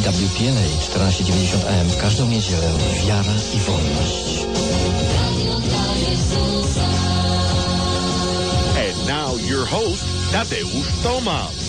EWTN 1490 AM w każdą niedzielę. Wiara i wolność. And now your host, Tadeusz Tomasz.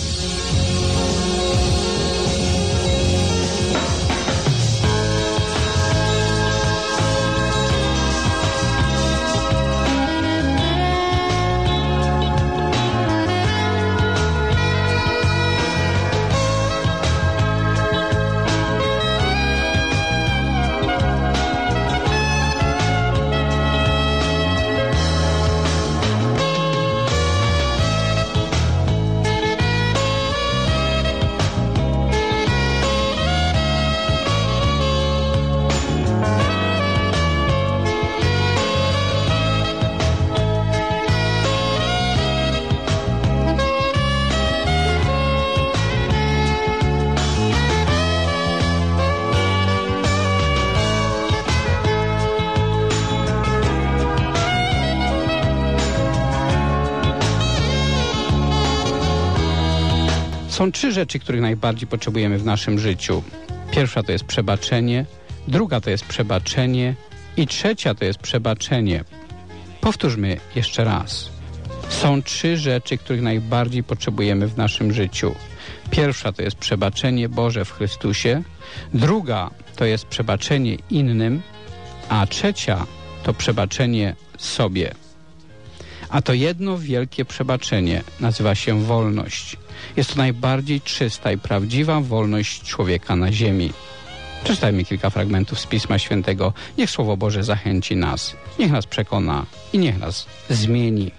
Są trzy rzeczy, których najbardziej potrzebujemy w naszym życiu. Pierwsza to jest przebaczenie, druga to jest przebaczenie i trzecia to jest przebaczenie. Powtórzmy jeszcze raz. Są trzy rzeczy, których najbardziej potrzebujemy w naszym życiu. Pierwsza to jest przebaczenie Boże w Chrystusie, druga to jest przebaczenie innym, a trzecia to przebaczenie sobie. A to jedno wielkie przebaczenie nazywa się wolność. Jest to najbardziej czysta i prawdziwa wolność człowieka na ziemi. Przeczytajmy kilka fragmentów z Pisma Świętego. Niech Słowo Boże zachęci nas, niech nas przekona i niech nas zmieni.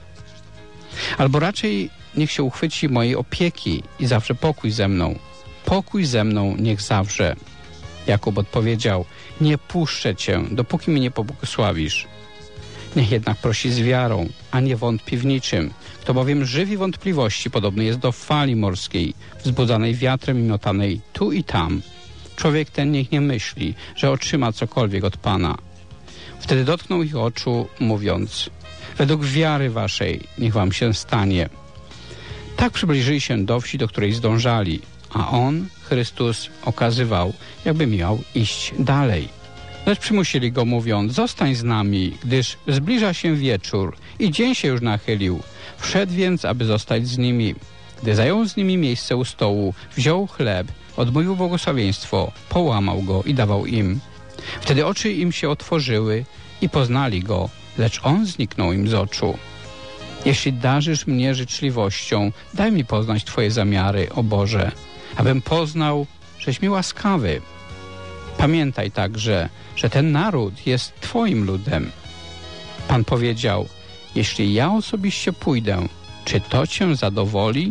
Albo raczej niech się uchwyci mojej opieki i zawrze pokój ze mną. Pokój ze mną niech zawrze. Jakub odpowiedział: nie puszczę Cię, dopóki mnie nie pobłogosławisz. Niech jednak prosi z wiarą, a nie wątpi w niczym. Kto bowiem żywi wątpliwości, podobny jest do fali morskiej, wzbudzanej wiatrem i miotanej tu i tam. Człowiek ten niech nie myśli, że otrzyma cokolwiek od Pana. Wtedy dotknął ich oczu, mówiąc: według wiary waszej niech wam się stanie. Tak przybliżyli się do wsi, do której zdążali, a On, Chrystus, okazywał, jakby miał iść dalej. Lecz przymusili go, mówiąc: zostań z nami, gdyż zbliża się wieczór i dzień się już nachylił. Wszedł więc, aby zostać z nimi. Gdy zajął z nimi miejsce u stołu, wziął chleb, odmówił błogosławieństwo, połamał go i dawał im. Wtedy oczy im się otworzyły i poznali go, lecz on zniknął im z oczu. Jeśli darzysz mnie życzliwością, daj mi poznać Twoje zamiary, o Boże, abym poznał, żeś mi łaskawy. Pamiętaj także, że ten naród jest Twoim ludem. Pan powiedział: jeśli ja osobiście pójdę, czy to Cię zadowoli?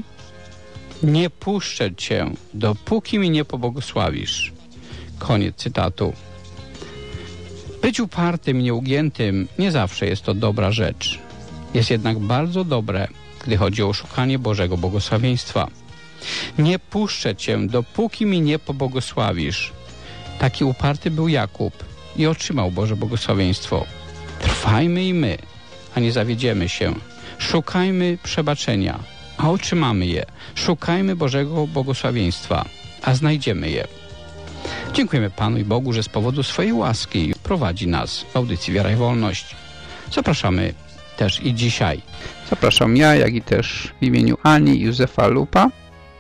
Nie puszczę Cię, dopóki mi nie pobłogosławisz. Koniec cytatu. Być upartym i nieugiętym nie zawsze jest to dobra rzecz. Jest jednak bardzo dobre, gdy chodzi o szukanie Bożego błogosławieństwa. Nie puszczę Cię, dopóki mi nie pobłogosławisz. Taki uparty był Jakub i otrzymał Boże błogosławieństwo. Trwajmy i my, a nie zawiedziemy się. Szukajmy przebaczenia, a otrzymamy je. Szukajmy Bożego błogosławieństwa, a znajdziemy je. Dziękujemy Panu i Bogu, że z powodu swojej łaski prowadzi nas w audycji Wiara i Wolność. Zapraszamy też i dzisiaj. Zapraszam ja, jak i też w imieniu Ani i Józefa Lupa.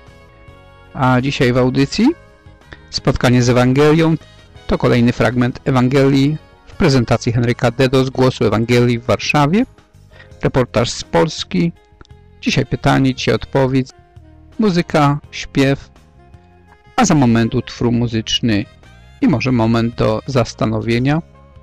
A dzisiaj w audycji spotkanie z Ewangelią. To kolejny fragment Ewangelii w prezentacji Henryka Dedo z Głosu Ewangelii w Warszawie. Reportaż z Polski. Dzisiaj pytanie, dzisiaj odpowiedź. Muzyka, śpiew, a za moment utwór muzyczny i może moment do zastanowienia.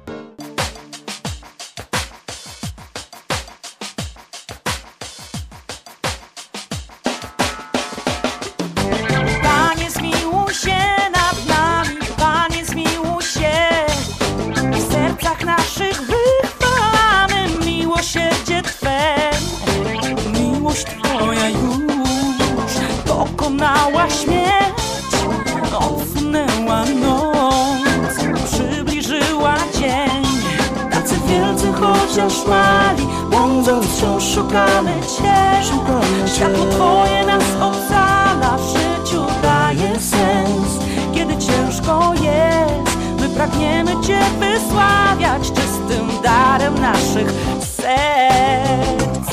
Pokonała śmierć, odsunęła noc, przybliżyła dzień. Tacy wielcy chociaż mali, błądząc wciąż szukamy Cię. Światło Twoje nas ocala, w życiu daje sens, kiedy Cię ciężko jest, my pragniemy Cię wysławiać czystym darem naszych serc.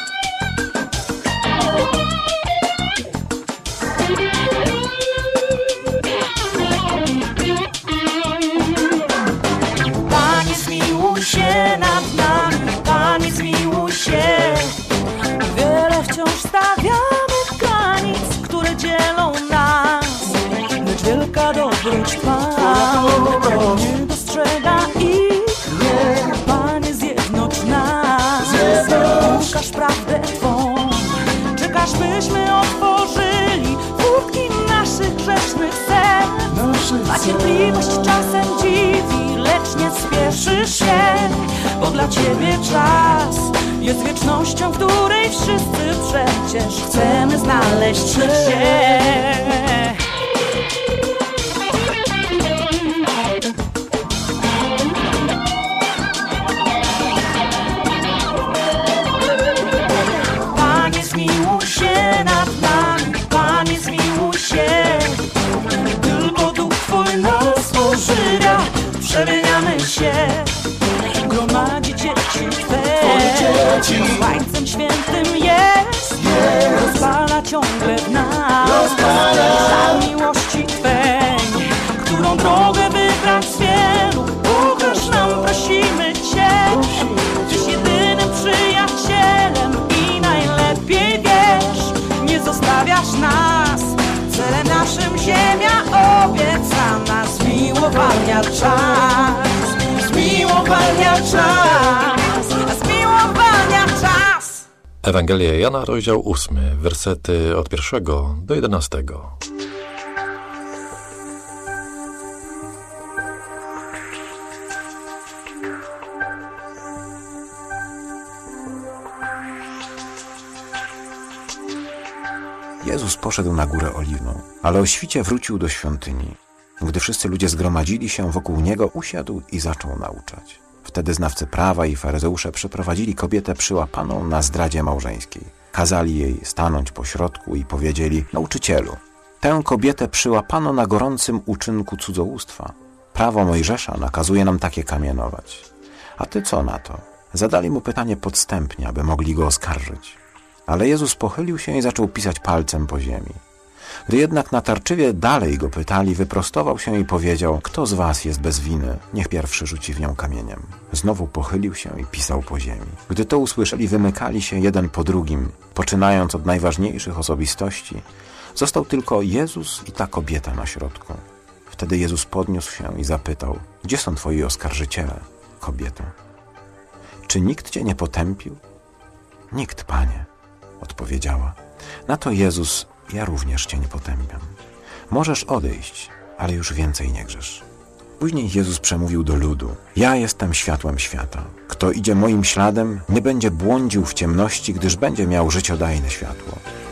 Panie, zmiłuj się nad nami, Panie, zmiłuj się. Wiele wciąż stawiamy granic, które dzielą nas, lecz wielka dobroć Twa nie dostrzega ich. Panie, zjednocz nas, ukaż prawdę Twą, czekasz, byśmy otworzyli furtki naszych grzesznych serc. A cierpliwość czasem dziwi, lecz nie spieszy się, bo dla Ciebie czas jest wiecznością, w której wszyscy przecież chcemy znaleźć się. Panie, zmiłuj się nad nami, Panie, zmiłuj się. Tylko Duch Twój nas ożywia, przemieniamy się. Gromadzi dzieci Twe, Ojcem Świętym jest, rozpala ciągle w nas żar miłości Twej, którą drogę wybrać z wielu. Pokaż nam, prosimy Cię, Tyś jedynym przyjacielem i najlepiej wiesz, nie zostawiasz nas, celem naszym ziemia obiecana. Zmiłowania czas, zmiłowania czas, zmiłowania czas. Ewangelia Jana, rozdział 8, wersety od 1 do 11. Jezus poszedł na Górę Oliwną, ale o świcie wrócił do świątyni. Gdy wszyscy ludzie zgromadzili się wokół Niego, usiadł i zaczął nauczać. Wtedy znawcy prawa i faryzeusze przyprowadzili kobietę przyłapaną na zdradzie małżeńskiej. Kazali jej stanąć pośrodku i powiedzieli: Nauczycielu, tę kobietę przyłapano na gorącym uczynku cudzołóstwa. Prawo Mojżesza nakazuje nam takie kamienować. A ty co na to? Zadali mu pytanie podstępnie, aby mogli go oskarżyć. Ale Jezus pochylił się i zaczął pisać palcem po ziemi. Gdy jednak natarczywie dalej go pytali, wyprostował się i powiedział: Kto z was jest bez winy? Niech pierwszy rzuci w nią kamieniem. Znowu pochylił się i pisał po ziemi. Gdy to usłyszeli, wymykali się jeden po drugim, poczynając od najważniejszych osobistości. Został tylko Jezus i ta kobieta na środku. Wtedy Jezus podniósł się i zapytał: Gdzie są twoi oskarżyciele, kobieto? Czy nikt cię nie potępił? Nikt, Panie, odpowiedziała. Na to Jezus: Ja również cię nie potępiam. Możesz odejść, ale już więcej nie grzesz. Później Jezus przemówił do ludu: Ja jestem światłem świata. Kto idzie moim śladem, nie będzie błądził w ciemności, gdyż będzie miał życiodajne światło.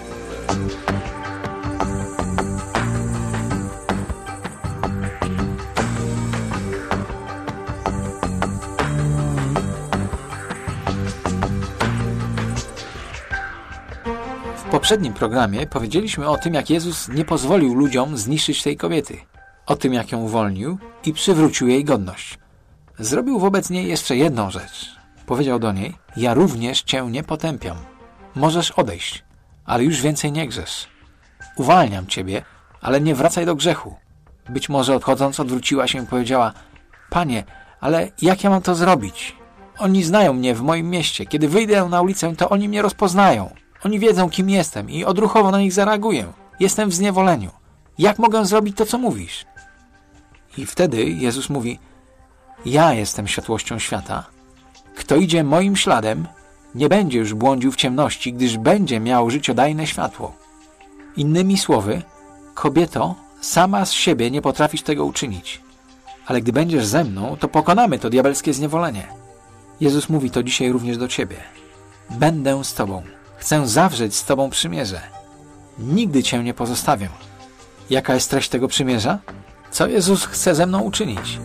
W poprzednim programie powiedzieliśmy o tym, jak Jezus nie pozwolił ludziom zniszczyć tej kobiety, o tym, jak ją uwolnił i przywrócił jej godność. Zrobił wobec niej jeszcze jedną rzecz. Powiedział do niej: Ja również cię nie potępiam. Możesz odejść, ale już więcej nie grzesz. Uwalniam ciebie, ale nie wracaj do grzechu. Być może odchodząc odwróciła się i powiedziała: Panie, ale jak ja mam to zrobić? Oni znają mnie w moim mieście. Kiedy wyjdę na ulicę, to oni mnie rozpoznają. Oni wiedzą, kim jestem i odruchowo na nich zareaguję. Jestem w zniewoleniu. Jak mogę zrobić to, co mówisz? I wtedy Jezus mówi: Ja jestem światłością świata. Kto idzie moim śladem, nie będzie już błądził w ciemności, gdyż będzie miał życiodajne światło. Innymi słowy, kobieto, sama z siebie nie potrafisz tego uczynić. Ale gdy będziesz ze mną, to pokonamy to diabelskie zniewolenie. Jezus mówi to dzisiaj również do ciebie. Będę z tobą. Chcę zawrzeć z tobą przymierze. Nigdy cię nie pozostawię. Jaka jest treść tego przymierza? Co Jezus chce ze mną uczynić?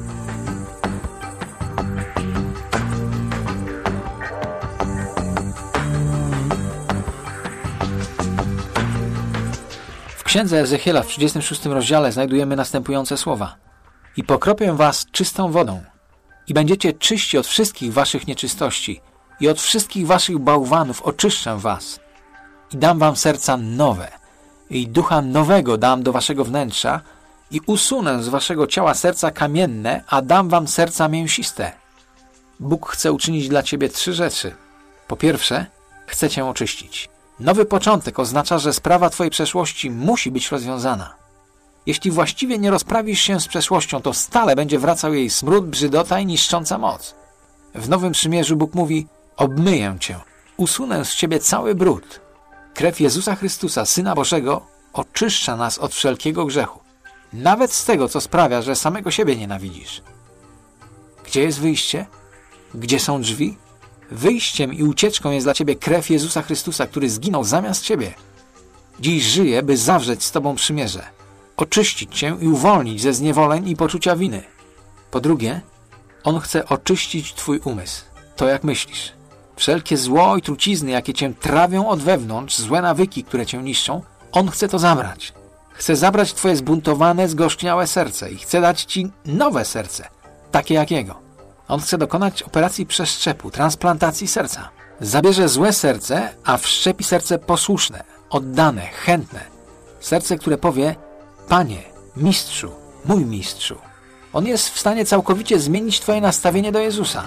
W księdze Ezechiela w 36 rozdziale znajdujemy następujące słowa. I pokropię was czystą wodą i będziecie czyści od wszystkich waszych nieczystości i od wszystkich waszych bałwanów oczyszczę was i dam wam serca nowe i ducha nowego dam do waszego wnętrza i usunę z waszego ciała serca kamienne, a dam wam serca mięsiste. Bóg chce uczynić dla ciebie 3 rzeczy. Po pierwsze, chce cię oczyścić. Nowy początek oznacza, że sprawa twojej przeszłości musi być rozwiązana. Jeśli właściwie nie rozprawisz się z przeszłością, to stale będzie wracał jej smród, brzydota i niszcząca moc. W Nowym Przymierzu Bóg mówi: obmyję cię, usunę z ciebie cały brud. Krew Jezusa Chrystusa, Syna Bożego, oczyszcza nas od wszelkiego grzechu. Nawet z tego, co sprawia, że samego siebie nienawidzisz. Gdzie jest wyjście? Gdzie są drzwi? Wyjściem i ucieczką jest dla ciebie krew Jezusa Chrystusa, który zginął zamiast ciebie. Dziś żyje, by zawrzeć z tobą przymierze, oczyścić cię i uwolnić ze zniewoleń i poczucia winy. Po drugie, On chce oczyścić twój umysł. To jak myślisz. Wszelkie zło i trucizny, jakie cię trawią od wewnątrz, złe nawyki, które cię niszczą, On chce to zabrać. Chce zabrać twoje zbuntowane, zgorzkniałe serce i chce dać ci nowe serce, takie jak Jego. On chce dokonać operacji przeszczepu, transplantacji serca. Zabierze złe serce, a wszczepi serce posłuszne, oddane, chętne. Serce, które powie: Panie, Mistrzu, mój Mistrzu. On jest w stanie całkowicie zmienić twoje nastawienie do Jezusa.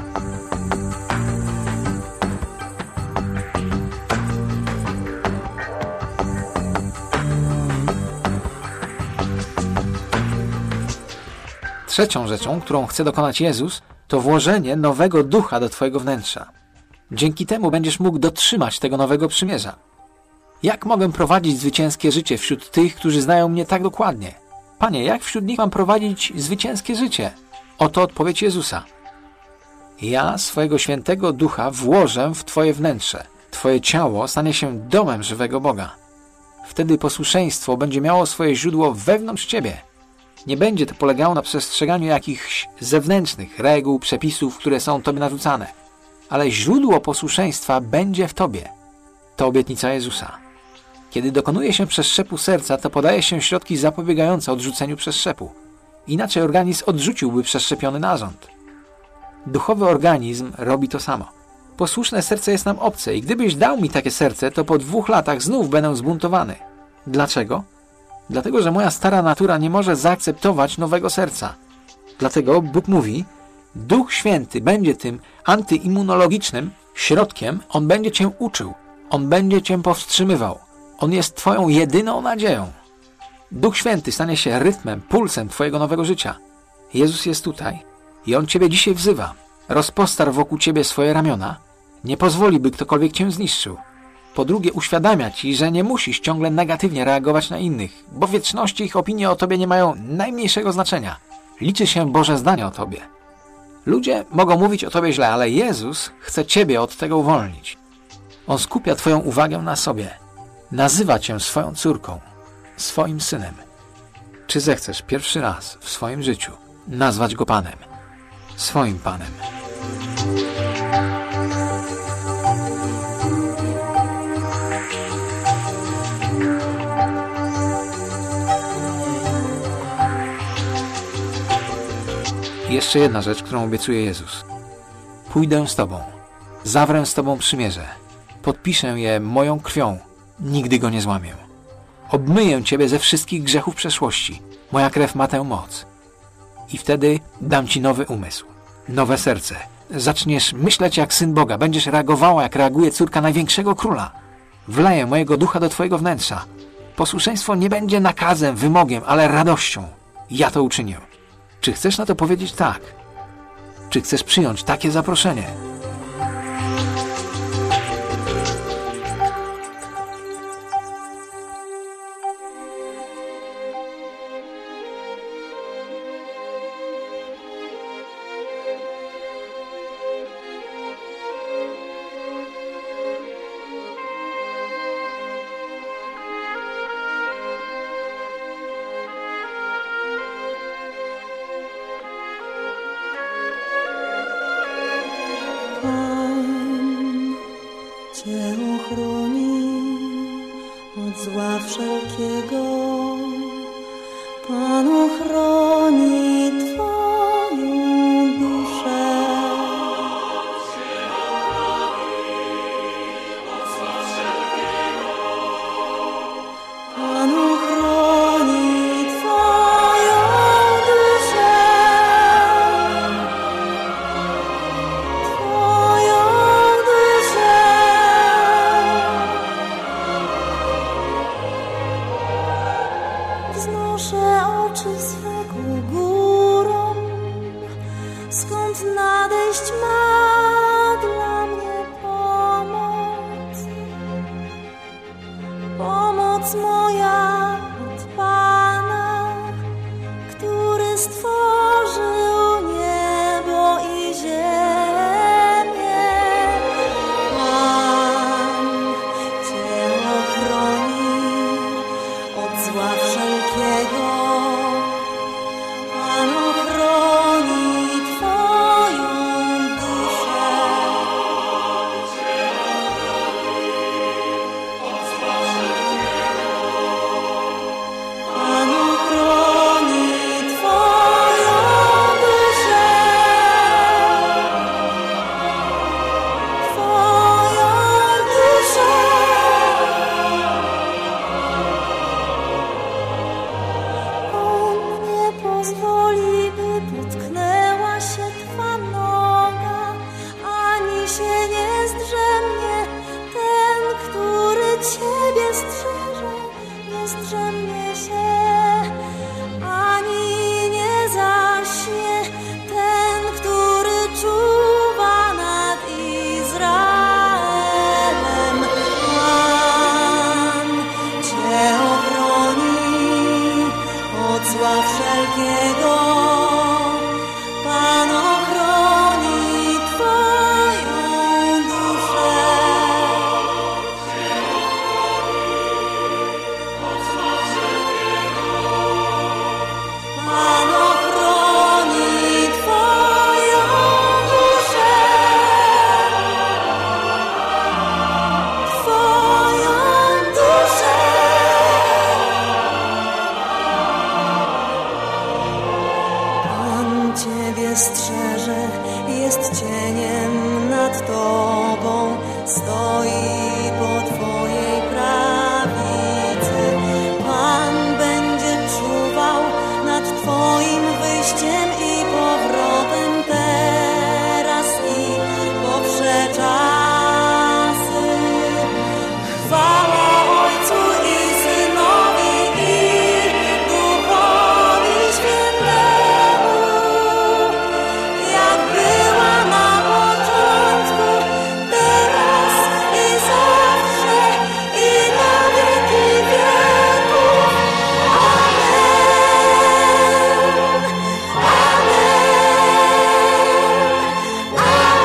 Trzecią rzeczą, którą chce dokonać Jezus, to włożenie nowego ducha do twojego wnętrza. Dzięki temu będziesz mógł dotrzymać tego nowego przymierza. Jak mogę prowadzić zwycięskie życie wśród tych, którzy znają mnie tak dokładnie? Panie, jak wśród nich mam prowadzić zwycięskie życie? Oto odpowiedź Jezusa. Ja swojego świętego ducha włożę w twoje wnętrze. Twoje ciało stanie się domem żywego Boga. Wtedy posłuszeństwo będzie miało swoje źródło wewnątrz ciebie. Nie będzie to polegało na przestrzeganiu jakichś zewnętrznych reguł, przepisów, które są tobie narzucane. Ale źródło posłuszeństwa będzie w tobie. To obietnica Jezusa. Kiedy dokonuje się przeszczepu serca, to podaje się środki zapobiegające odrzuceniu przeszczepu. Inaczej organizm odrzuciłby przeszczepiony narząd. Duchowy organizm robi to samo. Posłuszne serce jest nam obce i gdybyś dał mi takie serce, to po 2 latach znów będę zbuntowany. Dlaczego? Dlatego, że moja stara natura nie może zaakceptować nowego serca. Dlatego Bóg mówi: Duch Święty będzie tym antyimmunologicznym środkiem, On będzie cię uczył, On będzie cię powstrzymywał. On jest twoją jedyną nadzieją. Duch Święty stanie się rytmem, pulsem twojego nowego życia. Jezus jest tutaj i On ciebie dzisiaj wzywa. Rozpostar wokół ciebie swoje ramiona. Nie pozwoli, by ktokolwiek cię zniszczył. Po drugie, uświadamia ci, że nie musisz ciągle negatywnie reagować na innych, bo w wieczności ich opinie o tobie nie mają najmniejszego znaczenia. Liczy się Boże zdanie o tobie. Ludzie mogą mówić o tobie źle, ale Jezus chce ciebie od tego uwolnić. On skupia twoją uwagę na sobie. Nazywa cię swoją córką, swoim synem. Czy zechcesz pierwszy raz w swoim życiu nazwać Go Panem, swoim Panem? Jeszcze jedna rzecz, którą obiecuje Jezus. Pójdę z Tobą, zawrę z Tobą przymierze, podpiszę je moją krwią, nigdy go nie złamię. Obmyję Ciebie ze wszystkich grzechów przeszłości. Moja krew ma tę moc. I wtedy dam Ci nowy umysł, nowe serce. Zaczniesz myśleć jak Syn Boga. Będziesz reagowała, jak reaguje córka największego króla. Wleję mojego ducha do Twojego wnętrza. Posłuszeństwo nie będzie nakazem, wymogiem, ale radością. Ja to uczynię. Czy chcesz na to powiedzieć tak? Czy chcesz przyjąć takie zaproszenie? Cię ochroni od zła wszelkiego. Pan ochroni Twoją duszę. Pan ochroni Twoją duszę. Twoją duszę. Wznoszę oczy swe ku górom, skąd nadejść ma dla mnie pomoc. Pomoc moja od Pana, który stworzył niebo i ziemię. Pan Cię ochroni od zła wszelkiego. Pan ochroni Twoją duszę. Pan ochroni Twoją duszę. Twoją duszę. On nie pozwoli, by potknęła się Twa noga, ani się nie zdrzemnie ten, który Ciebie strzeże. Nie zdrzemnie się, ani nie zaśnie ten, który czuwa nad Izraelem. Pan Cię ochroni od zła wszelkiego. Pan ochroni Twoją duszę. Pan ochroni Twoją duszę. Twoją duszę. Pan Ciebie strzeże, jest cieniem nad Tobą, stoi po Twojej prawicy. Pan będzie czuwał nad Twoim wyjściem i powrotem teraz i po wsze czasy. Chwała Ojcu i Synowi i Duchowi Świętemu, jak była na początku, teraz i zawsze, i na wieki wieków. Amen. Amen.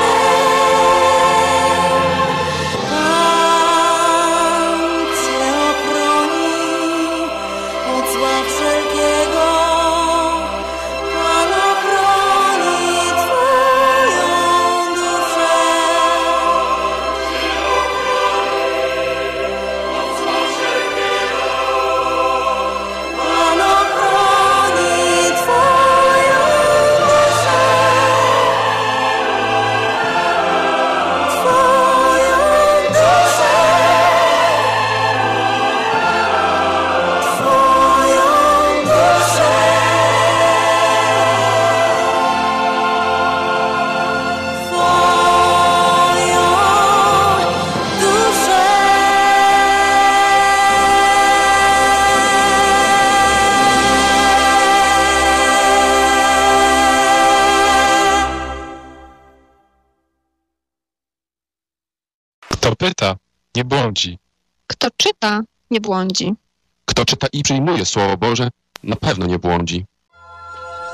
Pan Cię ochroni od zła wszelkiego. Pan ochroni Twoją duszę. Pan ochroni Twoją duszę. Twoją duszę. Twoją duszę. Kto pyta, nie błądzi. Kto czyta, nie błądzi. Kto czyta i przyjmuje Słowo Boże, na pewno nie błądzi.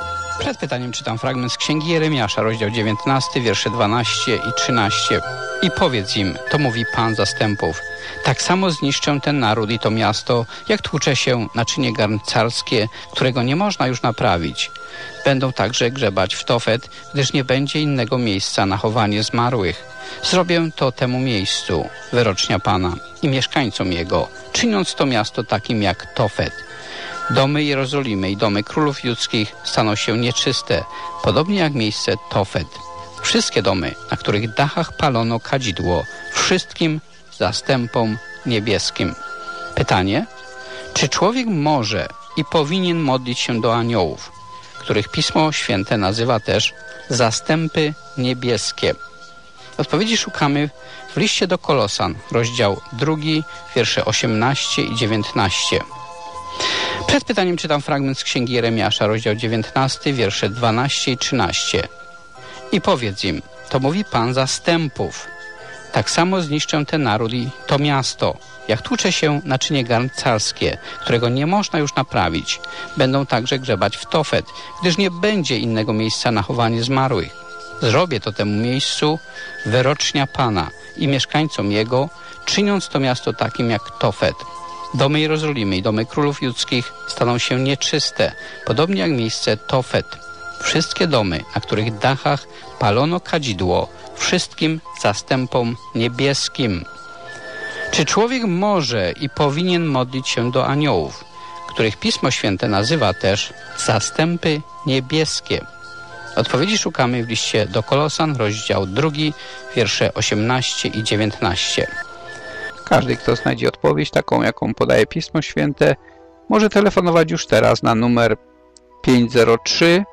Przed pytaniem czytam fragment z Księgi Jeremiasza, rozdział 19, wiersze 12 i 13. I powiedz im, to mówi Pan zastępów, tak samo zniszczę ten naród i to miasto, jak tłucze się naczynie garncarskie, którego nie można już naprawić. Będą także grzebać w Tofet, gdyż nie będzie innego miejsca na chowanie zmarłych. Zrobię to temu miejscu, wyrocznia Pana, i mieszkańcom jego, czyniąc to miasto takim jak Tofet. Domy Jerozolimy i domy królów judzkich staną się nieczyste, podobnie jak miejsce Tofet. Wszystkie domy, na których dachach palono kadzidło, wszystkim zastępom niebieskim. Pytanie: czy człowiek może i powinien modlić się do aniołów, których Pismo Święte nazywa też zastępy niebieskie? Odpowiedzi szukamy w liście do Kolosan, rozdział 2, wiersze 18 i 19. Przed pytaniem czytam fragment z Księgi Jeremiasza, rozdział 19, wiersze 12 i 13. I powiedz im, to mówi Pan zastępów, tak samo zniszczę ten naród i to miasto, jak tłucze się naczynie garncarskie, którego nie można już naprawić. Będą także grzebać w Tofet, gdyż nie będzie innego miejsca na chowanie zmarłych. Zrobię to temu miejscu, wyrocznia Pana i mieszkańcom jego, czyniąc to miasto takim jak Tofet. Domy Jerozolimy i domy królów judzkich staną się nieczyste, podobnie jak miejsce Tofet. Wszystkie domy, na których dachach palono kadzidło, wszystkim zastępom niebieskim. Czy człowiek może i powinien modlić się do aniołów, których Pismo Święte nazywa też zastępy niebieskie? Odpowiedzi szukamy w liście do Kolosan, rozdział 2, wiersze 18 i 19. Każdy, kto znajdzie odpowiedź taką, jaką podaje Pismo Święte, może telefonować już teraz na numer 503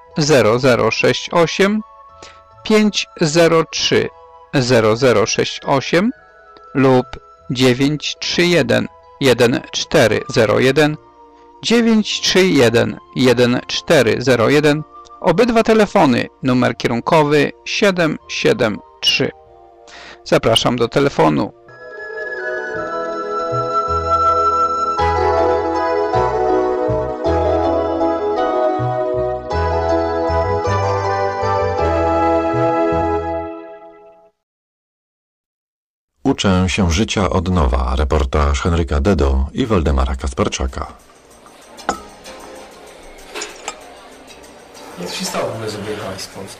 0068 503 0068 lub 931 1401 931 1401. Obydwa telefony, numer kierunkowy 773. Zapraszam do telefonu. Uczę się życia od nowa. Reportaż Henryka Dedo i Waldemara Kasperczaka. Jak to się stało w ogóle, że wyjechałeś z Polski?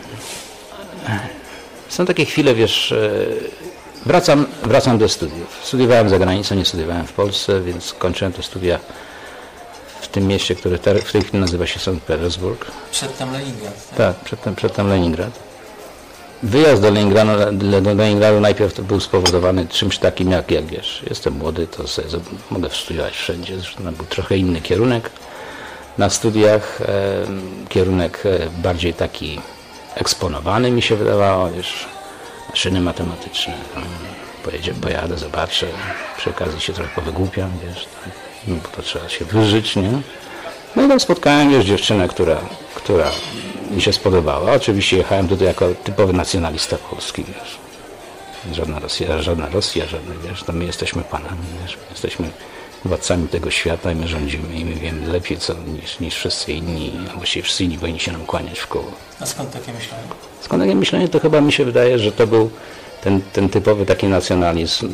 Są takie chwile, wiesz, wracam do studiów. Studiowałem za granicą, nie studiowałem w Polsce, więc kończyłem te studia w tym mieście, które w tej chwili nazywa się Sankt Petersburg. Przedtem Leningrad. Tak, przedtem Leningrad. Wyjazd do Leningradu najpierw to był spowodowany czymś takim jak wiesz, jestem młody, to sobie mogę studiować wszędzie. Zresztą był trochę inny kierunek na studiach, kierunek bardziej taki eksponowany mi się wydawało, wiesz, maszyny matematyczne, pojadę, zobaczę, przy okazji się trochę powygłupiam, wiesz, tak, no bo to trzeba się wyżyć, nie? No i tam spotkałem, wiesz, dziewczynę, która mi się spodobała. Oczywiście jechałem tutaj jako typowy nacjonalista polski, wiesz. Żadna Rosja, wiesz, to my jesteśmy panami, wiesz, my jesteśmy władcami tego świata i my rządzimy i my wiemy lepiej niż wszyscy inni, a właściwie wszyscy inni powinni się nam kłaniać w koło. A skąd takie myślenie? Skąd takie myślenie? To chyba mi się wydaje, że to był ten typowy taki nacjonalizm,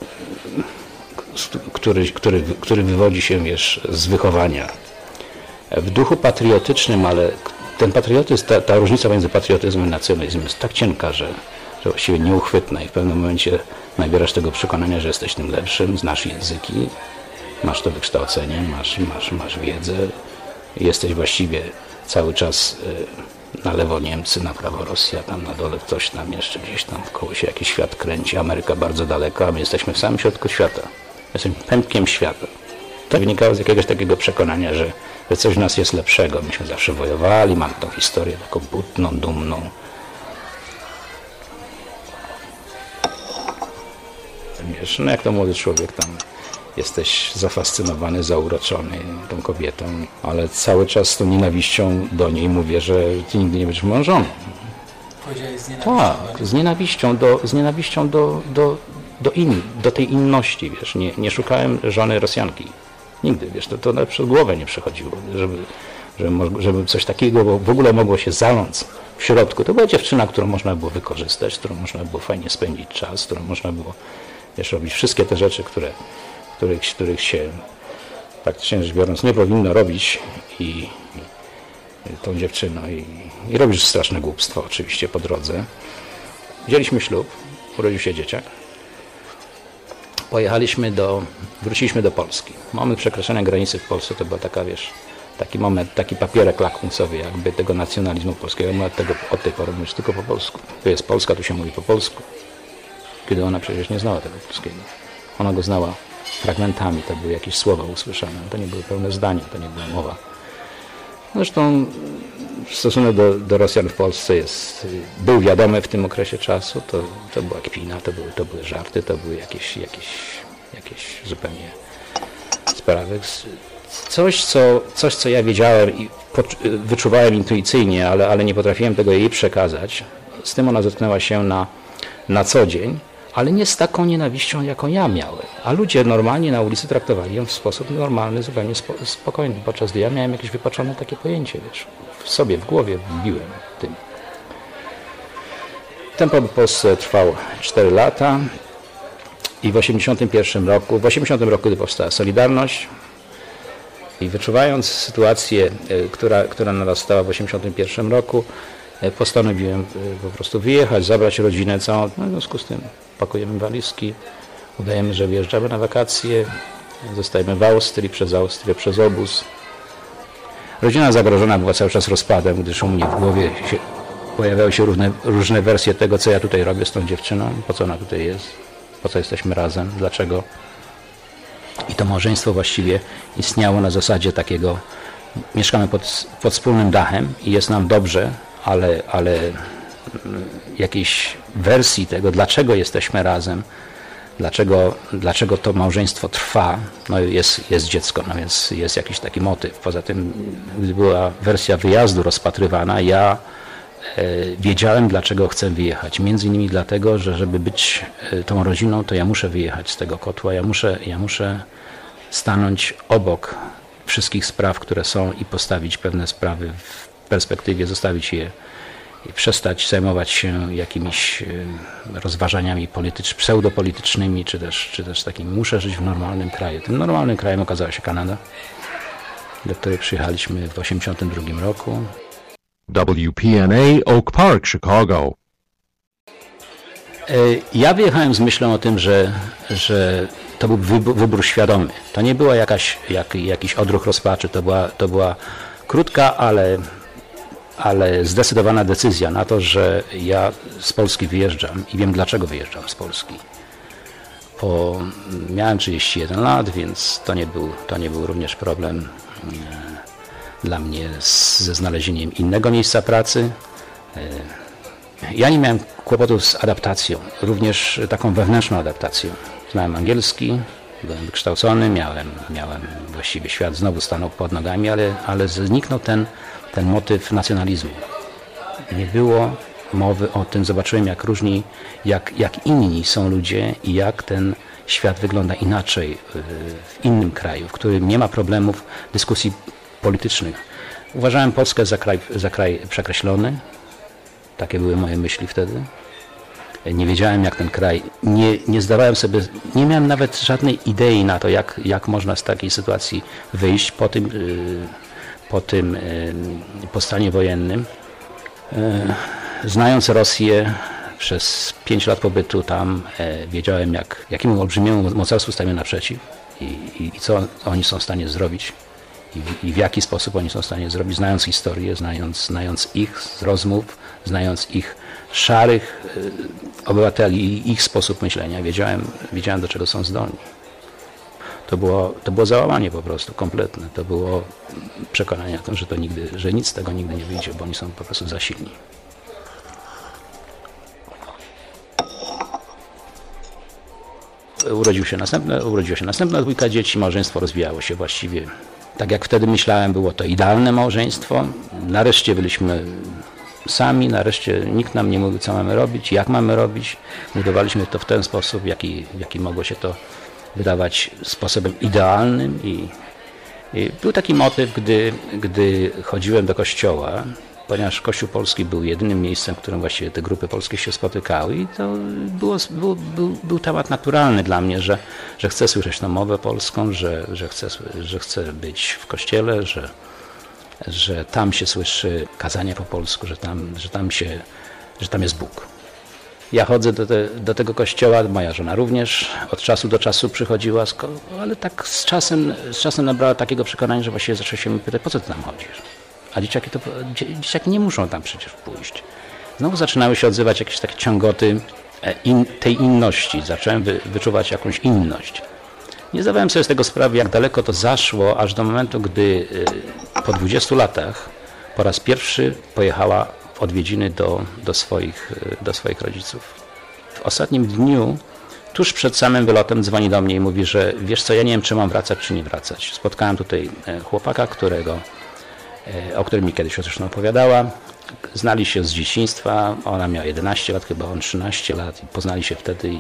który wywodzi się, wiesz, z wychowania. W duchu patriotycznym, ale ten patriotyzm, ta różnica między patriotyzmem i nacjonalizmem jest tak cienka, że właściwie nieuchwytna i w pewnym momencie nabierasz tego przekonania, że jesteś tym lepszym, znasz języki, masz to wykształcenie, masz wiedzę, jesteś właściwie cały czas na lewo Niemcy, na prawo Rosja, tam na dole ktoś tam jeszcze gdzieś tam wkoło się jakiś świat kręci, Ameryka bardzo daleko, a my jesteśmy w samym środku świata. Jesteśmy pępkiem świata. To wynikało z jakiegoś takiego przekonania, że coś w nas jest lepszego. Myśmy zawsze wojowali, mamy tą historię taką butną, dumną. Wiesz, no jak to młody człowiek tam jesteś zafascynowany, zauroczony tą kobietą, ale cały czas z tą nienawiścią do niej mówię, że ty nigdy nie będziesz moją żoną. Powiedziałeś z nienawiścią. Tak, z nienawiścią do tej inności, wiesz. Nie szukałem żony Rosjanki. Nigdy, wiesz, to nawet przez głowę nie przechodziło, żeby żeby coś takiego w ogóle mogło się zaląć w środku. To była dziewczyna, którą można było wykorzystać, którą można było fajnie spędzić czas, którą można było robić wszystkie te rzeczy, których się praktycznie rzecz biorąc nie powinno robić i tą dziewczyną i robisz straszne głupstwo oczywiście po drodze. Wzięliśmy ślub, urodził się dzieciak. Wróciliśmy do Polski. Moment przekroczenia granicy w Polsce to była taka, taki moment, taki papierek lakmusowy jakby tego nacjonalizmu polskiego. My od tej pory mówisz tylko po polsku. Tu jest Polska, tu się mówi po polsku. Kiedy ona przecież nie znała tego polskiego. Ona go znała fragmentami, to były jakieś słowa usłyszane. To nie były pełne zdania, to nie była mowa. Zresztą stosunek do Rosjan w Polsce był wiadomy w tym okresie czasu. To była kpina, to były żarty, to były jakieś zupełnie sprawy. Coś, co ja wiedziałem i wyczuwałem intuicyjnie, ale nie potrafiłem tego jej przekazać. Z tym ona zetknęła się na co dzień, ale nie z taką nienawiścią, jaką ja miałem. A ludzie normalnie na ulicy traktowali ją w sposób normalny, zupełnie spokojny, podczas gdy ja miałem jakieś wypaczone takie pojęcie, w sobie, w głowie wbiłem tym. Ten pobyt w Polsce trwał 4 lata i w 80 roku, gdy powstała Solidarność i wyczuwając sytuację, która narastała w 81 roku, postanowiłem po prostu wyjechać, zabrać rodzinę całą. No, w związku z tym pakujemy walizki, udajemy, że wyjeżdżamy na wakacje, zostajemy w Austrii, przez Austrię, przez obóz. Rodzina zagrożona była cały czas rozpadem, gdyż u mnie w głowie pojawiały się różne wersje tego, co ja tutaj robię z tą dziewczyną, po co ona tutaj jest, po co jesteśmy razem, dlaczego. I to małżeństwo właściwie istniało na zasadzie takiego, mieszkamy pod wspólnym dachem i jest nam dobrze, ale jakiejś wersji tego, dlaczego jesteśmy razem, dlaczego to małżeństwo trwa, no jest dziecko, no więc jest jakiś taki motyw. Poza tym, gdy była wersja wyjazdu rozpatrywana, ja wiedziałem, dlaczego chcę wyjechać. Między innymi dlatego, że żeby być tą rodziną, to ja muszę wyjechać z tego kotła, ja muszę stanąć obok wszystkich spraw, które są i postawić pewne sprawy w perspektywie, zostawić je i przestać zajmować się jakimiś rozważaniami pseudopolitycznymi, czy też takimi. Muszę żyć w normalnym kraju. Tym normalnym krajem okazała się Kanada, do której przyjechaliśmy w 1982 roku. WPNA Oak Park, Chicago. Ja wyjechałem z myślą o tym, że to był wybór świadomy. To nie była jakiś odruch rozpaczy, to była krótka, ale zdecydowana decyzja na to, że ja z Polski wyjeżdżam i wiem, dlaczego wyjeżdżam z Polski. Miałem 31 lat, więc to nie był również problem dla mnie ze znalezieniem innego miejsca pracy. Ja nie miałem kłopotów z adaptacją, również taką wewnętrzną adaptacją. Znałem angielski, byłem wykształcony, miałem właściwie świat znowu stanął pod nogami, ale zniknął ten motyw nacjonalizmu. Nie było mowy o tym, zobaczyłem jak inni są ludzie i jak ten świat wygląda inaczej w innym kraju, w którym nie ma problemów dyskusji politycznych. Uważałem Polskę za kraj przekreślony. Takie były moje myśli wtedy. Nie wiedziałem, jak ten kraj, nie zdawałem sobie, nie miałem nawet żadnej idei na to, jak można z takiej sytuacji wyjść po stanie wojennym. Znając Rosję przez 5 lat pobytu tam, wiedziałem, jakiemu olbrzymiemu mocarstwu stajemy naprzeciw i co oni są w stanie zrobić i w jaki sposób oni są w stanie zrobić, znając historię, znając ich z rozmów, znając ich szarych obywateli i ich sposób myślenia. Wiedziałem, do czego są zdolni. To było załamanie po prostu, kompletne. To było przekonanie o tym, że nic z tego nigdy nie wyjdzie, bo oni są po prostu za silni. Urodziła się następna 2 dzieci, małżeństwo rozwijało się właściwie. Tak jak wtedy myślałem, było to idealne małżeństwo. Nareszcie byliśmy sami, nareszcie nikt nam nie mówił, co mamy robić, jak mamy robić. Budowaliśmy to w ten sposób, w jaki mogło się to wydawać sposobem idealnym Był taki motyw, gdy chodziłem do kościoła, ponieważ Kościół Polski był jedynym miejscem, w którym właściwie te grupy polskie się spotykały i to był temat naturalny dla mnie, że chcę słyszeć tę mowę polską, że chcę być w kościele, że tam się słyszy kazanie po polsku, że tam jest Bóg. Ja chodzę do tego kościoła, moja żona również od czasu do czasu przychodziła, ale tak z czasem nabrała takiego przekonania, że właściwie zaczęła się mnie pytać, po co ty tam chodzisz? A dzieciaki nie muszą tam przecież pójść. Znowu zaczynały się odzywać jakieś takie ciągoty tej inności. Zacząłem wyczuwać jakąś inność. Nie zdawałem sobie z tego sprawy, jak daleko to zaszło, aż do momentu, gdy po 20 latach po raz pierwszy pojechała w odwiedziny do swoich rodziców. W ostatnim dniu, tuż przed samym wylotem, dzwoni do mnie i mówi, że wiesz co, ja nie wiem, czy mam wracać, czy nie wracać. Spotkałem tutaj chłopaka, o którym mi kiedyś zresztą opowiadała. Znali się z dzieciństwa, ona miała 11 lat, chyba on 13 lat i poznali się wtedy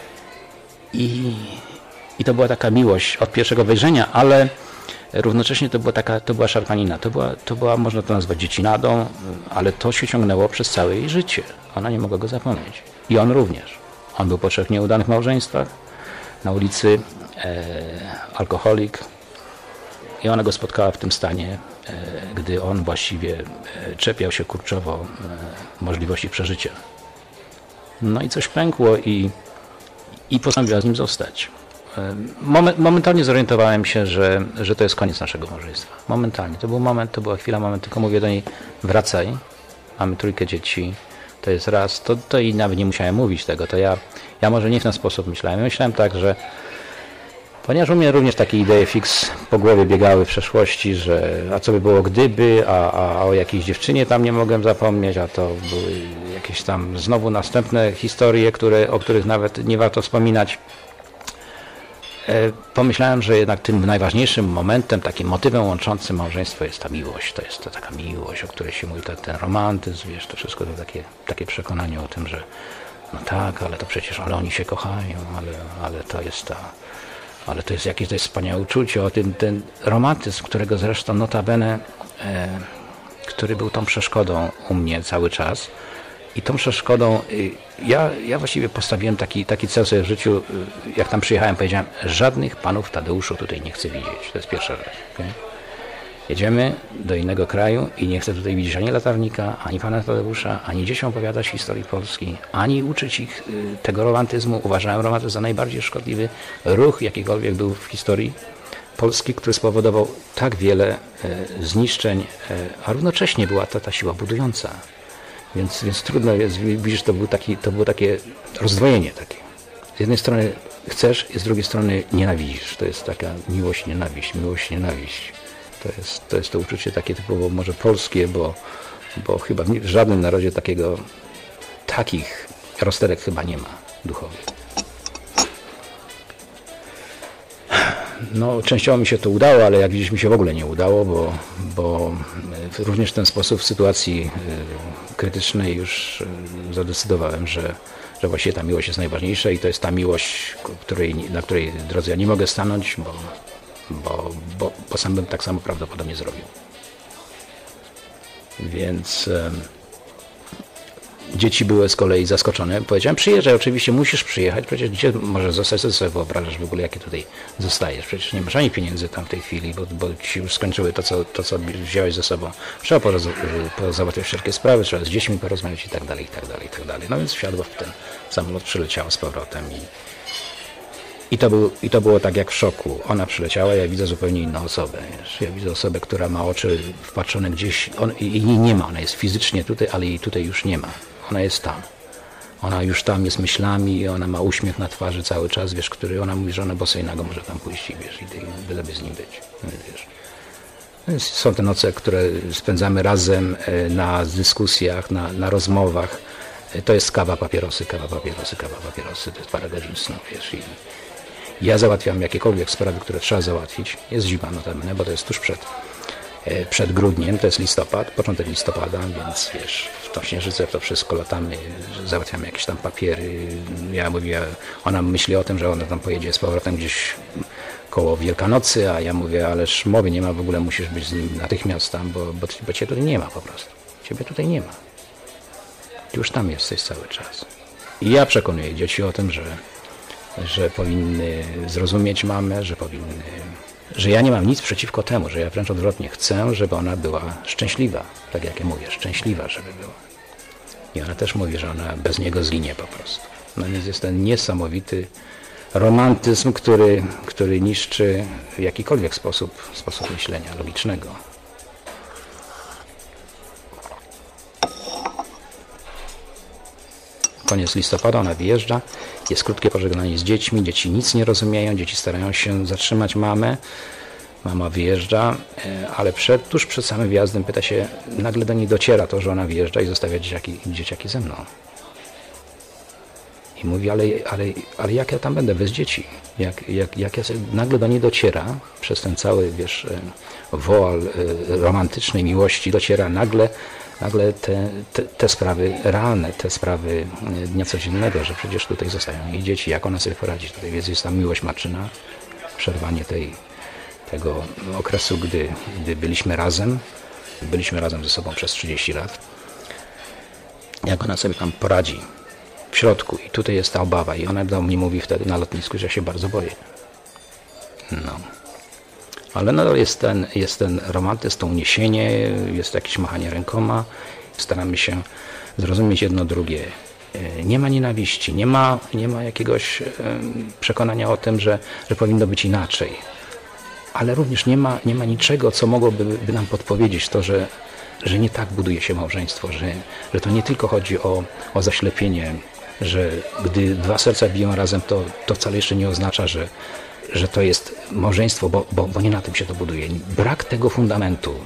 i to była taka miłość od pierwszego wejrzenia, ale równocześnie to była szarpanina, to była, można to nazwać dziecinadą, ale to się ciągnęło przez całe jej życie. Ona nie mogła go zapomnieć. I on również. On był po 3 nieudanych małżeństwach, na ulicy, alkoholik i ona go spotkała w tym stanie, gdy on właściwie czepiał się kurczowo możliwości przeżycia. No i coś pękło i postanowiła z nim zostać. Momentalnie zorientowałem się, że to jest koniec naszego małżeństwa. Momentalnie. To był moment, to była chwila, moment, tylko mówię do niej, wracaj, mamy 3 dzieci, to jest raz, to i nawet nie musiałem mówić tego, to ja może nie w ten sposób myślałem. Myślałem tak, że ponieważ u mnie również takie idee fix po głowie biegały w przeszłości, że a co by było gdyby, a o jakiejś dziewczynie tam nie mogłem zapomnieć, a to były jakieś tam znowu następne historie, o których nawet nie warto wspominać. Pomyślałem, że jednak tym najważniejszym momentem, takim motywem łączącym małżeństwo jest ta miłość. To jest to taka miłość, o której się mówi, ten romantyzm, wiesz, to wszystko to takie przekonanie o tym, że no tak, ale to przecież, ale oni się kochają, ale to jest jakieś to jest wspaniałe uczucie, o tym ten romantyzm, którego zresztą notabene, który był tą przeszkodą u mnie cały czas. I tą przeszkodą, ja właściwie postawiłem taki cel sobie w życiu, jak tam przyjechałem, powiedziałem, żadnych panów Tadeuszu tutaj nie chcę widzieć. To jest pierwsza rzecz. Okay? Jedziemy do innego kraju i nie chcę tutaj widzieć ani latarnika, ani pana Tadeusza, ani dzieciom opowiadać historii Polski, ani uczyć ich tego romantyzmu. Uważałem romantyzm za najbardziej szkodliwy ruch, jakikolwiek był w historii Polski, który spowodował tak wiele zniszczeń, a równocześnie była to ta siła budująca. Więc trudno jest, widzisz, to było takie rozdwojenie takie. Z jednej strony chcesz, z drugiej strony nienawidzisz. To jest taka miłość, nienawiść. To jest to uczucie takie typowo może polskie, bo chyba w żadnym narodzie takich rozterek chyba nie ma duchowych. No, częściowo mi się to udało, ale jak widzisz, mi się w ogóle nie udało, bo również w ten sposób w sytuacji krytycznej już zadecydowałem, że właściwie ta miłość jest najważniejsza i to jest ta miłość, na której drodze ja nie mogę stanąć, bo sam bym tak samo prawdopodobnie zrobił. Więc dzieci były z kolei zaskoczone. Powiedziałem, przyjeżdżaj, oczywiście musisz przyjechać, przecież gdzie możesz zostać, co sobie wyobrażasz w ogóle, jakie tutaj zostajesz. Przecież nie masz ani pieniędzy tam w tej chwili, bo ci już skończyły to, co wziąłeś ze sobą. Trzeba załatwiać wszelkie sprawy, trzeba z dziećmi porozmawiać i tak dalej. No więc wsiadła w ten samolot, przyleciała z powrotem i to było tak jak w szoku. Ona przyleciała, ja widzę zupełnie inną osobę. Wiesz? Ja widzę osobę, która ma oczy wpatrzone gdzieś, i jej nie ma, ona jest fizycznie tutaj, ale jej tutaj już nie ma. Ona jest tam. Ona już tam jest myślami i ona ma uśmiech na twarzy cały czas, wiesz, ona mówi, że ona bosej nago może tam pójść i wiesz, i byleby z nim być. Wiesz. Więc są te noce, które spędzamy razem na dyskusjach, na rozmowach. To jest kawa, papierosy. To jest parę godzin snu, wiesz. I ja załatwiam jakiekolwiek sprawy, które trzeba załatwić. Jest zima notabene, bo to jest tuż przed grudniem, to jest listopad, początek listopada, więc wiesz, w tą śnieżycę to wszystko latamy, załatwiamy jakieś tam papiery. Ona myśli o tym, że ona tam pojedzie z powrotem gdzieś koło Wielkanocy, a ja mówię, ależ mowy nie ma, w ogóle musisz być z nim natychmiast tam, bo cię tutaj nie ma po prostu. Ciebie tutaj nie ma. Ty już tam jesteś cały czas. I ja przekonuję dzieci o tym, że powinny zrozumieć mamę, że ja nie mam nic przeciwko temu, że ja wręcz odwrotnie chcę, żeby ona była szczęśliwa, tak jak ja mówię, szczęśliwa, żeby była. I ona też mówi, że ona bez niego zginie po prostu. No więc jest ten niesamowity romantyzm, który niszczy w jakikolwiek sposób myślenia logicznego. Koniec listopada, ona wyjeżdża, jest krótkie pożegnanie z dziećmi, dzieci nic nie rozumieją, dzieci starają się zatrzymać mamę, mama wyjeżdża, ale tuż przed samym wyjazdem pyta się, nagle do niej dociera to, że ona wyjeżdża i zostawia dzieciaki ze mną. I mówi, ale jak ja tam będę bez dzieci? Jak ja sobie, nagle do niej dociera, przez ten cały, woal romantycznej miłości dociera nagle te sprawy realne, te sprawy dnia codziennego, że przecież tutaj zostają jej dzieci, jak ona sobie poradzi tutaj, więc jest tam miłość matczyna, przerwanie tego okresu, gdy byliśmy razem ze sobą przez 30 lat, jak ona sobie tam poradzi w środku i tutaj jest ta obawa i ona do mnie mówi wtedy na lotnisku, że ja się bardzo boję. No. Ale nadal jest ten romantyzm, to uniesienie, jest jakieś machanie rękoma. Staramy się zrozumieć jedno drugie. Nie ma nienawiści, nie ma jakiegoś przekonania o tym, że powinno być inaczej. Ale również nie ma niczego, co mogłoby nam podpowiedzieć to, że nie tak buduje się małżeństwo, że to nie tylko chodzi o zaślepienie, że gdy dwa serca biją razem, to wcale jeszcze nie oznacza, że to jest małżeństwo, bo nie na tym się to buduje. Brak tego fundamentu.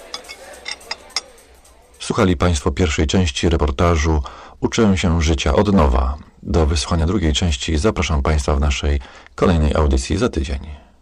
Słuchali Państwo pierwszej części reportażu Uczę się życia od nowa. Do wysłuchania drugiej części zapraszam Państwa w naszej kolejnej audycji za tydzień.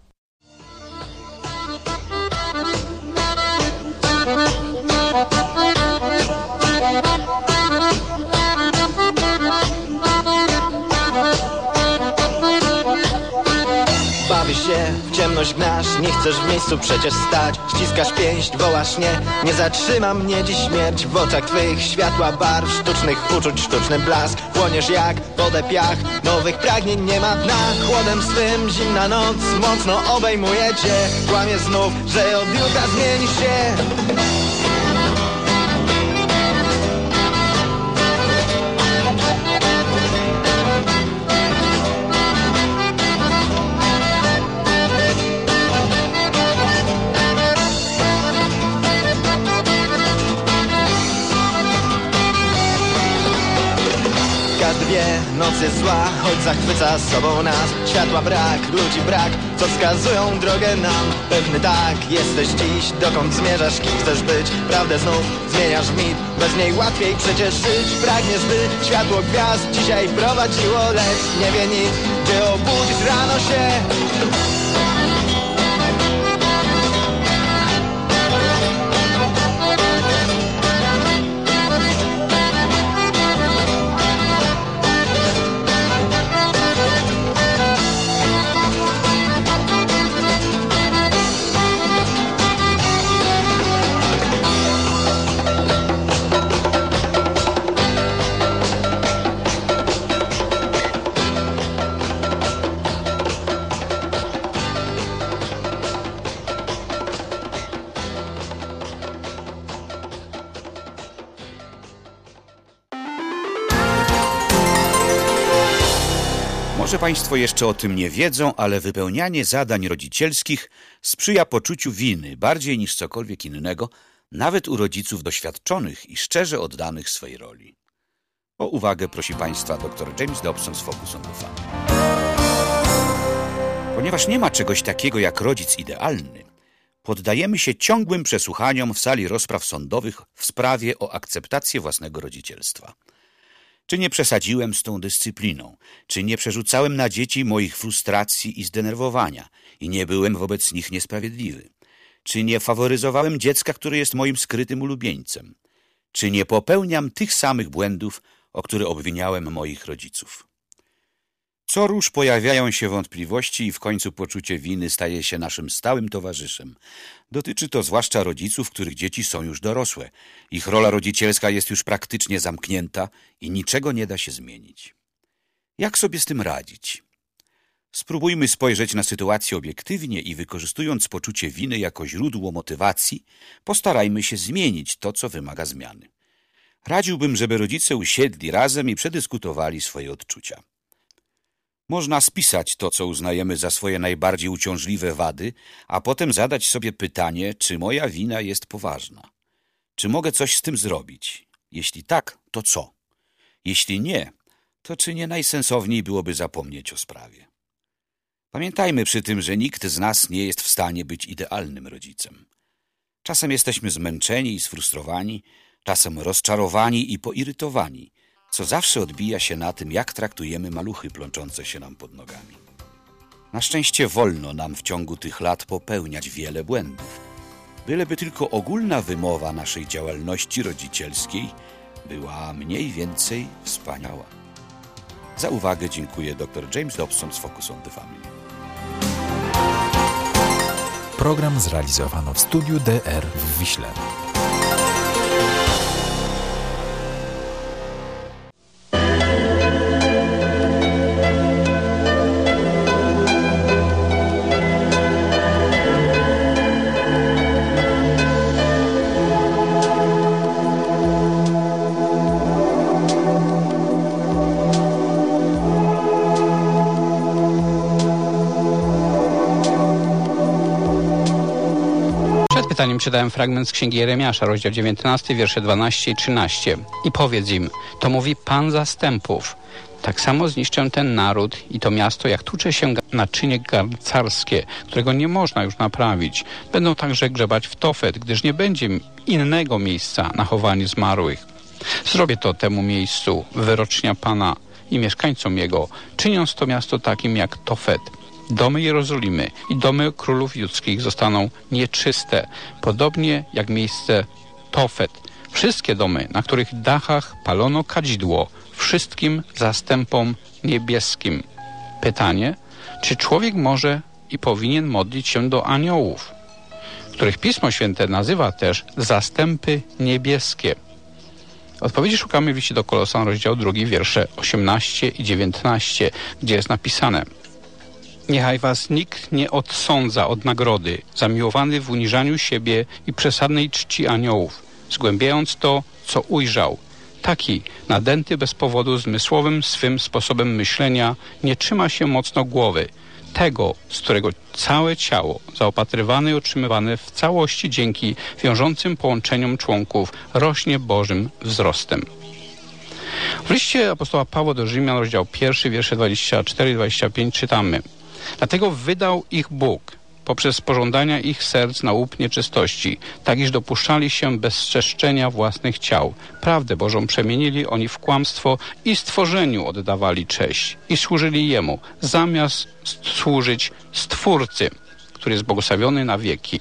Bawisz się, w ciemność gnasz, nie chcesz w miejscu przecież stać. Ściskasz pięść, wołasz nie zatrzyma mnie dziś śmierć. W oczach twych światła barw, sztucznych uczuć, sztuczny blask. Płoniesz jak wodę piach, nowych pragnień nie ma dna. Chłodem swym zimna noc mocno obejmuje cię. Kłamie znów, że od jutra zmieni się. Noc jest zła, choć zachwyca sobą nas. Światła brak, ludzi brak, co wskazują drogę nam. Pewny tak, jesteś dziś, dokąd zmierzasz, kim chcesz być. Prawdę znów zmieniasz w mit, bez niej łatwiej przecież żyć. Pragniesz, by światło gwiazd dzisiaj prowadziło, lecz nie wie nic, gdzie obudzisz rano się. Może Państwo jeszcze o tym nie wiedzą, ale wypełnianie zadań rodzicielskich sprzyja poczuciu winy bardziej niż cokolwiek innego, nawet u rodziców doświadczonych i szczerze oddanych swej roli. O uwagę prosi Państwa dr James Dobson z Focus on the Family. Ponieważ nie ma czegoś takiego jak rodzic idealny, poddajemy się ciągłym przesłuchaniom w sali rozpraw sądowych w sprawie o akceptację własnego rodzicielstwa. Czy nie przesadziłem z tą dyscypliną? Czy nie przerzucałem na dzieci moich frustracji i zdenerwowania i nie byłem wobec nich niesprawiedliwy? Czy nie faworyzowałem dziecka, które jest moim skrytym ulubieńcem? Czy nie popełniam tych samych błędów, o które obwiniałem moich rodziców? Co róż pojawiają się wątpliwości i w końcu poczucie winy staje się naszym stałym towarzyszem. Dotyczy to zwłaszcza rodziców, których dzieci są już dorosłe. Ich rola rodzicielska jest już praktycznie zamknięta i niczego nie da się zmienić. Jak sobie z tym radzić? Spróbujmy spojrzeć na sytuację obiektywnie i wykorzystując poczucie winy jako źródło motywacji, postarajmy się zmienić to, co wymaga zmiany. Radziłbym, żeby rodzice usiedli razem i przedyskutowali swoje odczucia. Można spisać to, co uznajemy za swoje najbardziej uciążliwe wady, a potem zadać sobie pytanie, czy moja wina jest poważna. Czy mogę coś z tym zrobić? Jeśli tak, to co? Jeśli nie, to czy nie najsensowniej byłoby zapomnieć o sprawie? Pamiętajmy przy tym, że nikt z nas nie jest w stanie być idealnym rodzicem. Czasem jesteśmy zmęczeni i sfrustrowani, czasem rozczarowani i poirytowani, co zawsze odbija się na tym, jak traktujemy maluchy plączące się nam pod nogami. Na szczęście wolno nam w ciągu tych lat popełniać wiele błędów. Byleby tylko ogólna wymowa naszej działalności rodzicielskiej była mniej więcej wspaniała. Za uwagę dziękuję dr James Dobson z Focus on the Family. Program zrealizowano w studiu DR w Wiśle. Zanim czytałem fragment z Księgi Jeremiasza, rozdział 19, wiersze 12 i 13. I powiedz im, to mówi Pan zastępów. Tak samo zniszczę ten naród i to miasto, jak tłucze się naczynie garncarskie, którego nie można już naprawić. Będą także grzebać w Tofet, gdyż nie będzie innego miejsca na chowanie zmarłych. Zrobię to temu miejscu, wyrocznia Pana i mieszkańcom jego, czyniąc to miasto takim jak Tofet. Domy Jerozolimy i domy królów judzkich zostaną nieczyste, podobnie jak miejsce Tofet. Wszystkie domy, na których dachach palono kadzidło, wszystkim zastępom niebieskim. Pytanie, czy człowiek może i powinien modlić się do aniołów, których Pismo Święte nazywa też zastępy niebieskie? Odpowiedzi szukamy w liście do Kolosan, rozdział 2, wiersze 18 i 19, gdzie jest napisane: Niechaj was nikt nie odsądza od nagrody, zamiłowany w uniżaniu siebie i przesadnej czci aniołów, zgłębiając to, co ujrzał. Taki, nadęty bez powodu zmysłowym swym sposobem myślenia, nie trzyma się mocno głowy, tego, z którego całe ciało, zaopatrywane i utrzymywane w całości dzięki wiążącym połączeniom członków, rośnie Bożym wzrostem. W liście apostoła Pawła do Rzymian, rozdział 1, wiersze 24 i 25 czytamy: Dlatego wydał ich Bóg poprzez pożądania ich serc na łup nieczystości, tak iż dopuszczali się bezczeszczenia własnych ciał. Prawdę Bożą przemienili oni w kłamstwo i stworzeniu oddawali cześć i służyli Jemu, zamiast służyć Stwórcy, który jest błogosławiony na wieki.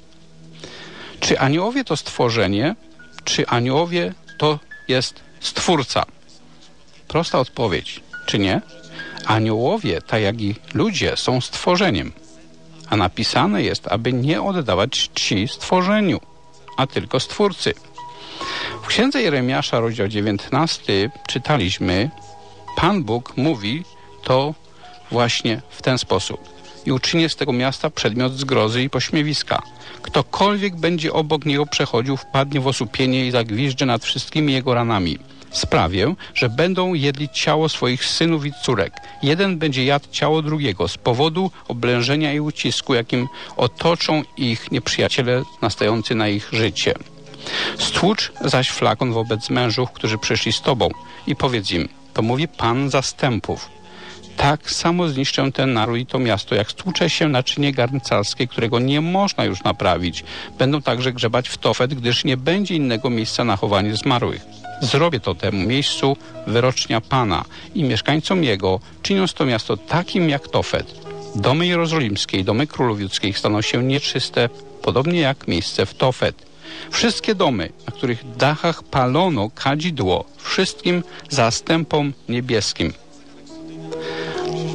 Czy aniołowie to stworzenie, czy aniołowie to jest Stwórca? Prosta odpowiedź, czy nie? Aniołowie, tak jak i ludzie, są stworzeniem, a napisane jest, aby nie oddawać czci stworzeniu, a tylko Stwórcy. W Księdze Jeremiasza, rozdział 19, czytaliśmy: Pan Bóg mówi to właśnie w ten sposób: i uczynię z tego miasta przedmiot zgrozy i pośmiewiska. Ktokolwiek będzie obok niego przechodził, wpadnie w osłupienie i zagwiżdży nad wszystkimi jego ranami. Sprawię, że będą jedli ciało swoich synów i córek. Jeden będzie jadł ciało drugiego z powodu oblężenia i ucisku, jakim otoczą ich nieprzyjaciele nastający na ich życie. Stłucz zaś flakon wobec mężów, którzy przyszli z tobą, i powiedz im: to mówi Pan zastępów. Tak samo zniszczę ten naród i to miasto, jak stłucze się naczynie garncarskie, którego nie można już naprawić. Będą także grzebać w Tofet, gdyż nie będzie innego miejsca na chowanie zmarłych. Zrobię to temu miejscu, wyrocznia Pana i mieszkańcom jego, czyniąc to miasto takim jak Tofet. Domy jerozolimskie i domy królów judzkich staną się nieczyste, podobnie jak miejsce w Tofet. Wszystkie domy, na których dachach palono kadzidło, wszystkim zastępom niebieskim.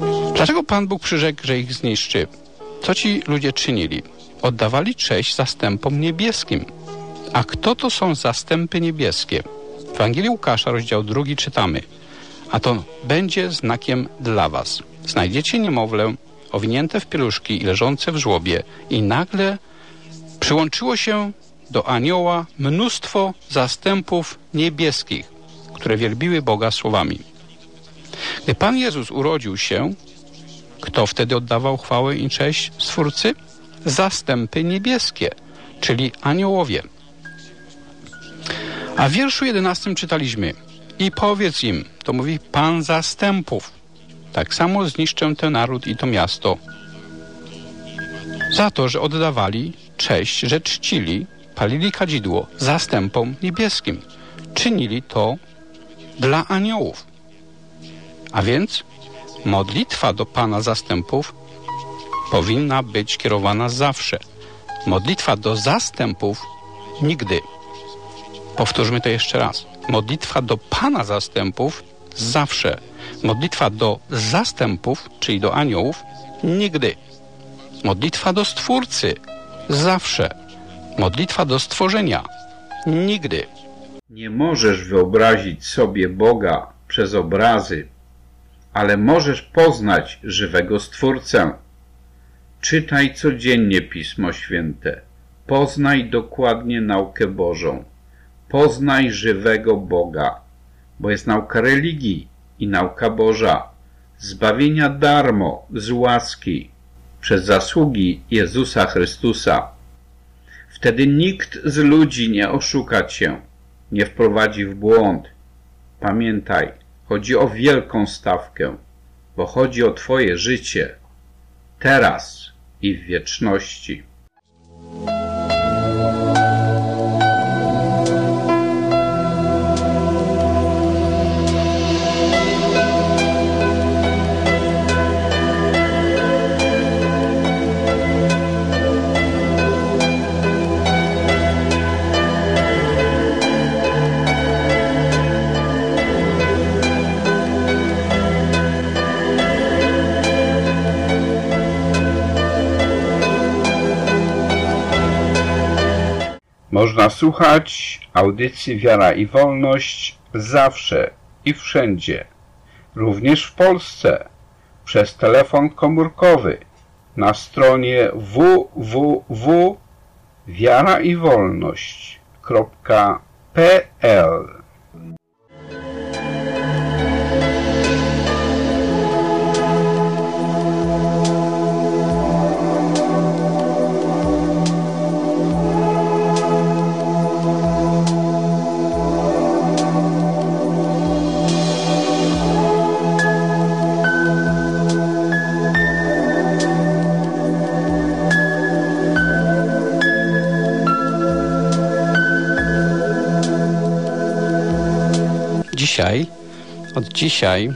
Dlaczego Pan Bóg przyrzekł, że ich zniszczy? Co ci ludzie czynili? Oddawali cześć zastępom niebieskim. A kto to są zastępy niebieskie? W Ewangelii Łukasza, rozdział 2, czytamy: a to będzie znakiem dla was. Znajdziecie niemowlę owinięte w pieluszki i leżące w żłobie. I nagle przyłączyło się do anioła mnóstwo zastępów niebieskich, które wielbiły Boga słowami. Gdy Pan Jezus urodził się, kto wtedy oddawał chwałę i cześć Stwórcy? Zastępy niebieskie, czyli aniołowie. A w wierszu 11 czytaliśmy: i powiedz im, to mówi Pan zastępów, tak samo zniszczę ten naród i to miasto, za to, że oddawali cześć, że czcili, palili kadzidło zastępom niebieskim. Czynili to dla aniołów. A więc modlitwa do Pana zastępów powinna być kierowana zawsze. Modlitwa do zastępów nigdy. Powtórzmy to jeszcze raz. Modlitwa do Pana zastępów zawsze. Modlitwa do zastępów, czyli do aniołów, nigdy. Modlitwa do Stwórcy zawsze. Modlitwa do stworzenia nigdy. Nie możesz wyobrazić sobie Boga przez obrazy, ale możesz poznać żywego Stwórcę. Czytaj codziennie Pismo Święte. Poznaj dokładnie naukę Bożą. Poznaj żywego Boga, bo jest nauka religii i nauka Boża, zbawienia darmo, z łaski, przez zasługi Jezusa Chrystusa. Wtedy nikt z ludzi nie oszuka cię, nie wprowadzi w błąd. Pamiętaj, chodzi o wielką stawkę, bo chodzi o twoje życie, teraz i w wieczności. Można słuchać audycji Wiara i Wolność zawsze i wszędzie, również w Polsce, przez telefon komórkowy na stronie www.wiaraiwolność.pl. Od dzisiaj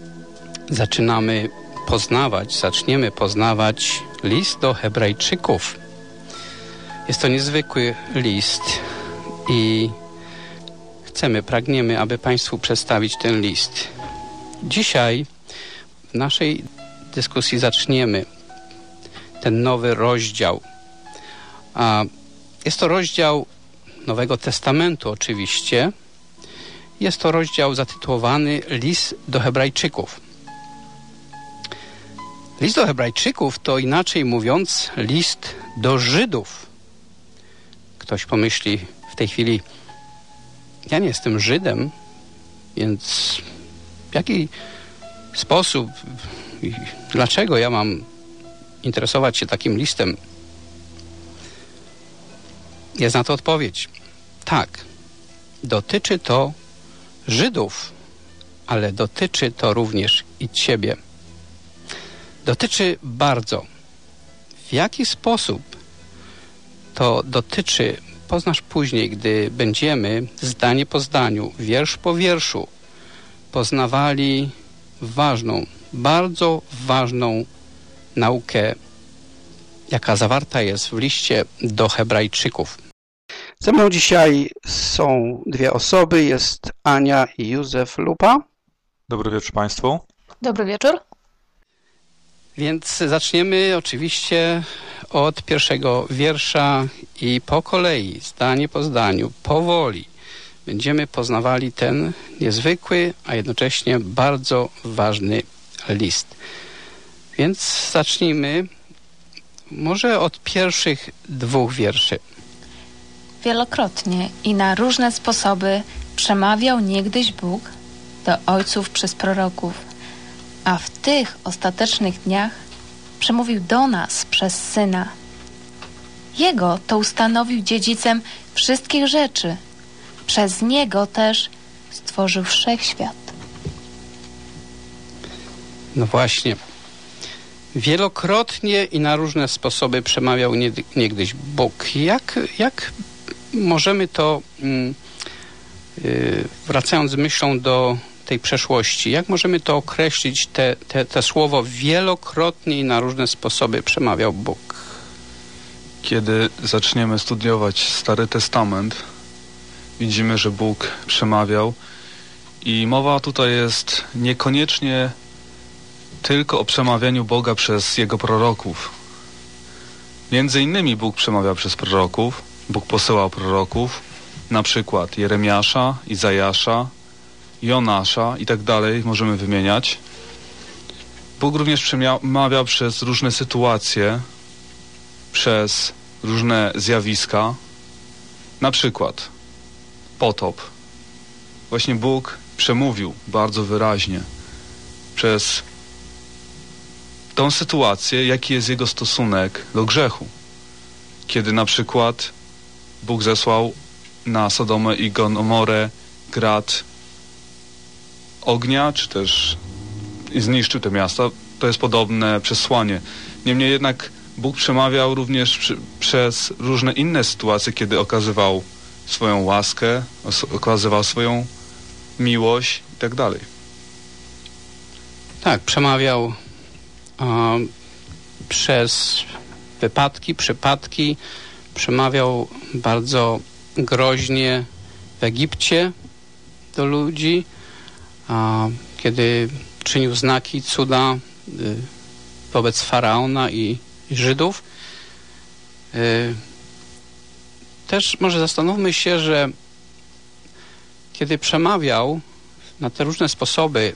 zaczniemy poznawać list do Hebrajczyków. Jest to niezwykły list i pragniemy, aby Państwu przedstawić ten list. Dzisiaj w naszej dyskusji zaczniemy ten nowy rozdział. Jest to rozdział Nowego Testamentu oczywiście. Jest to rozdział zatytułowany List do Hebrajczyków. List do Hebrajczyków to, inaczej mówiąc, list do Żydów. Ktoś pomyśli w tej chwili: ja nie jestem Żydem, więc w jaki sposób i dlaczego ja mam interesować się takim listem? Jest na to odpowiedź. Tak, dotyczy to Żydów, ale dotyczy to również i ciebie. Dotyczy bardzo. W jaki sposób to dotyczy, poznasz później, gdy będziemy zdanie po zdaniu, wiersz po wierszu poznawali ważną, bardzo ważną naukę, jaka zawarta jest w liście do Hebrajczyków. Ze mną dzisiaj są dwie osoby, jest Ania i Józef Lupa. Dobry wieczór Państwu. Dobry wieczór. Więc zaczniemy oczywiście od pierwszego wiersza i po kolei, zdanie po zdaniu, powoli będziemy poznawali ten niezwykły, a jednocześnie bardzo ważny list. Więc zacznijmy może od pierwszych 2 wierszy. Wielokrotnie i na różne sposoby przemawiał niegdyś Bóg do ojców przez proroków, a w tych ostatecznych dniach przemówił do nas przez Syna. Jego to ustanowił dziedzicem wszystkich rzeczy. Przez Niego też stworzył wszechświat. No właśnie. Wielokrotnie i na różne sposoby przemawiał niegdyś Bóg. Jak możemy to, wracając myślą do tej przeszłości, jak możemy to określić, te słowo wielokrotnie i na różne sposoby przemawiał Bóg? Kiedy zaczniemy studiować Stary Testament, widzimy, że Bóg przemawiał i mowa tutaj jest niekoniecznie tylko o przemawianiu Boga przez Jego proroków. Między innymi Bóg przemawiał przez proroków, Bóg posyłał proroków, na przykład Jeremiasza, Izajasza, Jonasza i tak dalej, możemy wymieniać. Bóg również przemawiał przez różne sytuacje, przez różne zjawiska, na przykład potop. Właśnie Bóg przemówił bardzo wyraźnie przez tą sytuację, jaki jest Jego stosunek do grzechu. Kiedy na przykład Bóg zesłał na Sodomę i Gomorę grad ognia, czy też zniszczył te miasta, to jest podobne przesłanie. Niemniej jednak Bóg przemawiał również przez różne inne sytuacje, kiedy okazywał swoją łaskę, okazywał swoją miłość i tak dalej. Tak, przemawiał przez wypadki, przypadki, przemawiał bardzo groźnie w Egipcie do ludzi, kiedy czynił znaki, cuda wobec Faraona i Żydów. Też może zastanówmy się, że kiedy przemawiał na te różne sposoby,